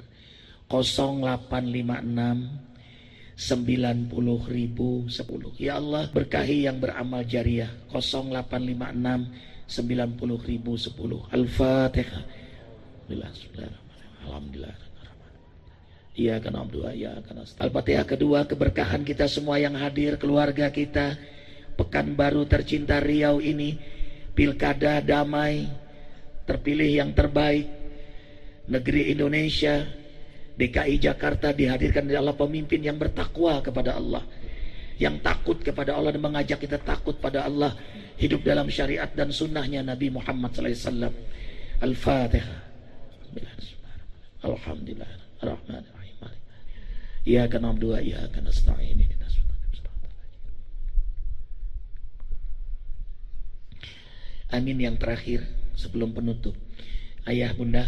0856 90.010. Ya Allah, berkahi yang beramal jariah. 0856 90.010. Al-Fatihah. Alhamdulillah. Iya kan Abdullah, ya kan. Al-Fatihah kedua, keberkahan kita semua yang hadir, keluarga kita. Pekanbaru tercinta Riau ini, pilkada damai, terpilih yang terbaik. Negeri Indonesia, DKI Jakarta dihadirkan di Allah pemimpin yang bertakwa kepada Allah, yang takut kepada Allah dan mengajak kita takut pada Allah, hidup dalam syariat dan sunnahnya Nabi Muhammad SAW. Al-Fatihah. Alhamdulillah. Ar-Rahmanir-Rahim. Iyyaka na'budu wa iyyaka nasta'in. Amin. Yang terakhir sebelum penutup, ayah bunda,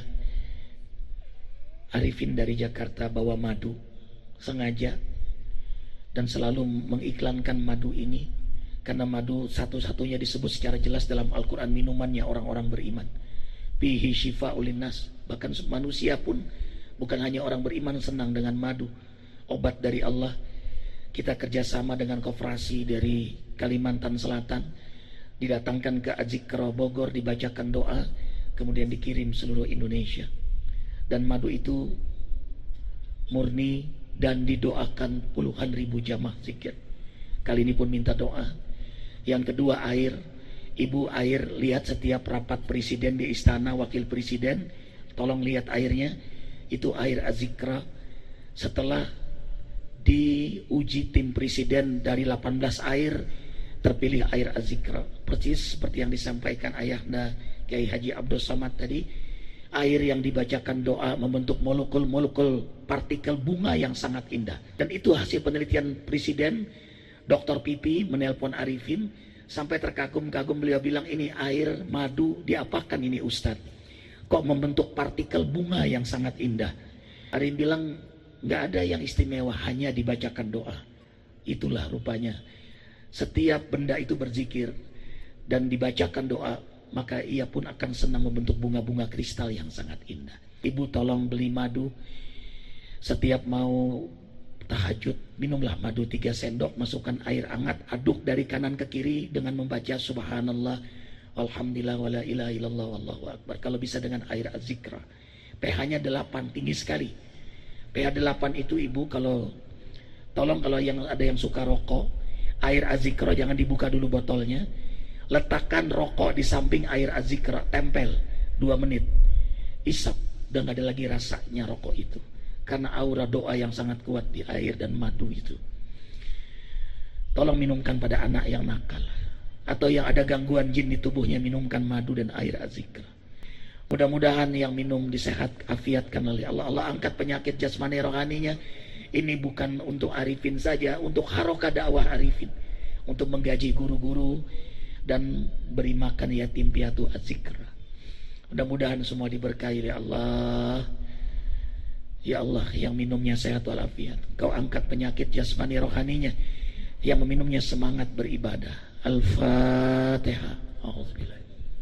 Arifin dari Jakarta bawa madu sengaja dan selalu mengiklankan madu ini karena madu satu-satunya disebut secara jelas dalam Al-Quran minumannya orang-orang beriman. Bihi syifa'ul linnas. Bahkan manusia pun, bukan hanya orang beriman senang dengan madu, obat dari Allah. Kita kerjasama dengan koperasi dari Kalimantan Selatan, didatangkan ke Azikra Bogor, dibacakan doa, kemudian dikirim seluruh Indonesia. Dan madu itu murni dan didoakan puluhan ribu jamaah zikir. Kali ini pun minta doa. Yang kedua, air. Ibu, air, lihat setiap rapat presiden di istana, wakil presiden, tolong lihat airnya. Itu air Azikra. Setelah diuji tim presiden dari 18 air, terpilih air Azikra. Persis seperti yang disampaikan ayahnya Kiai Haji Abdul Somad tadi. Air yang dibacakan doa membentuk molekul-molekul partikel bunga yang sangat indah. Dan itu hasil penelitian presiden. Dr. Pipi menelpon Arifin sampai terkagum-kagum, beliau bilang, ini air madu diapakan ini Ustadz? kok membentuk partikel bunga yang sangat indah. Ada yang bilang nggak ada yang istimewa, hanya dibacakan doa. Itulah rupanya setiap benda itu berzikir dan dibacakan doa, maka ia pun akan senang membentuk bunga-bunga kristal yang sangat indah. Ibu tolong beli madu. Setiap mau tahajud, minumlah madu 3 sendok, masukkan air hangat, aduk dari kanan ke kiri dengan membaca subhanallah, alhamdulillah, wala ilaha illallah, wallahu akbar. Kalau bisa dengan air az-zikra. pH-nya 8, tinggi sekali. pH 8 itu ibu, kalau yang ada yang suka rokok, air az-zikra jangan dibuka dulu botolnya. Letakkan rokok di samping air az-zikra, tempel 2 menit. Isap, dan gak ada lagi rasanya rokok itu. Karena aura doa yang sangat kuat di air dan madu itu. Tolong minumkan pada anak yang nakal, atau yang ada gangguan jin di tubuhnya, minumkan madu dan air az-zikra. Mudah-mudahan yang minum disehat afiatkan oleh Allah. Allah angkat penyakit jasmani rohaninya. Ini bukan untuk arifin saja, untuk harokah dakwah arifin, untuk menggaji guru-guru dan beri makan yatim piatu az-zikra. Mudah-mudahan semua diberkahi oleh Allah. Ya Allah, yang minumnya sehat walafiat, Kau angkat penyakit jasmani rohaninya, yang meminumnya semangat beribadah. Al-Fatihah. A'udzubillah.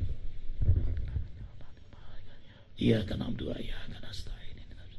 Iyyaka na'budu wa iyyaka nasta'in.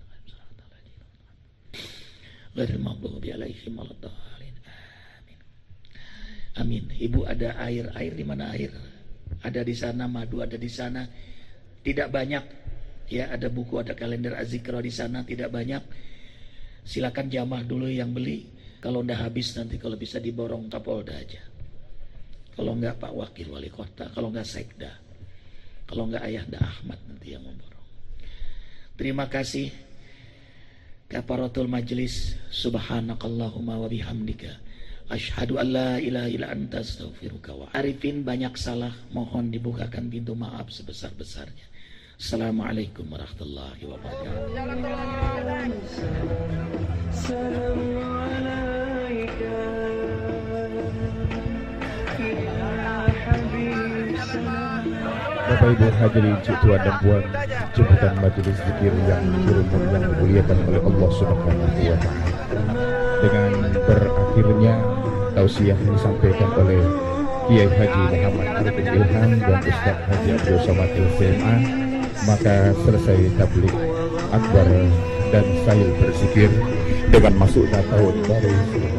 Ghairil maghdubi 'alaihim waladdallin. Amin. Amin. Ibu, ada air di mana air? Ada di sana, madu ada di sana. Tidak banyak. Ya, ada buku, ada kalender az-zikra di sana, tidak banyak. Silakan jamaah dulu yang beli. Kalau udah habis nanti kalau bisa diborong Kapolda aja. Kalau enggak Pak Wakil Wali Kota, kalau enggak Sekda, kalau enggak Ayahanda Ahmad nanti yang memborong. Terima kasih Kafaratul Majlis. Subhanakallahumma wa bihamdika asyhadu an la ilaha illa anta astaghfiruka wa arifin. Banyak salah, mohon dibukakan pintu maaf sebesar-besarnya. Assalamualaikum warahmatullahi wabarakatuh. Bapak Ibu hadirin cik tuan dan puan, jemputan majelis zikir yang dirumur yang dimuliakan oleh Allah Subhanahu wa taala. Dengan berakhirnya tausiah yang disampaikan oleh Kiai Haji Muhammad Arifin Ilham dan Ustaz Haji Abdul Somad LCMA, maka selesai tabligh akbar dan sahil berzikir dengan masuknya tahun baru.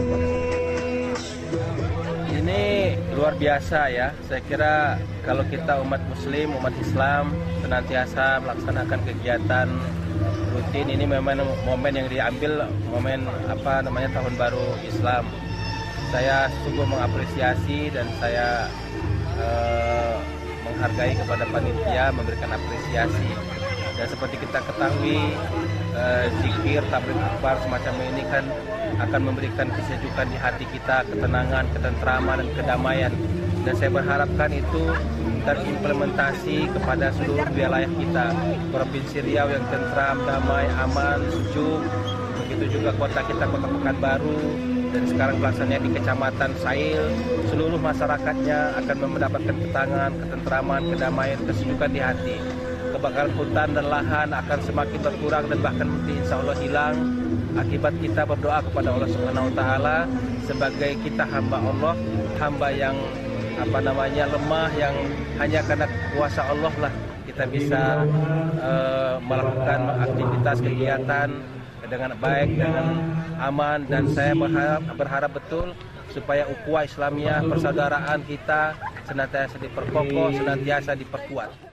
Ini luar biasa ya. Saya kira kalau kita umat muslim, umat Islam senantiasa melaksanakan kegiatan rutin, ini memang momen yang diambil, momen tahun baru Islam. Saya sungguh mengapresiasi dan saya menghargai kepada panitia, memberikan apresiasi. Dan seperti kita ketahui, zikir, tabligh akbar semacam ini kan akan memberikan kesejukan di hati kita, ketenangan, ketentraman, dan kedamaian. Dan saya berharapkan itu terimplementasi kepada seluruh wilayah kita. Provinsi Riau yang tentram, damai, aman, sejuk. Begitu juga kota kita, Kota Pekanbaru. Dan sekarang pelaksananya di Kecamatan Sail, seluruh masyarakatnya akan mendapatkan ketenangan, ketentraman, kedamaian, kesejukan di hati. Kebakaran hutan dan lahan akan semakin berkurang dan bahkan mungkin insya Allah hilang akibat kita berdoa kepada Allah Subhanahu wa taala. Sebagai kita hamba Allah, hamba yang lemah, yang hanya karena kuasa Allah lah kita bisa melakukan aktivitas kegiatan dengan baik, dengan aman. Dan saya berharap betul supaya ukhuwah Islamiyah, persaudaraan kita senantiasa diperkokoh, senantiasa diperkuat.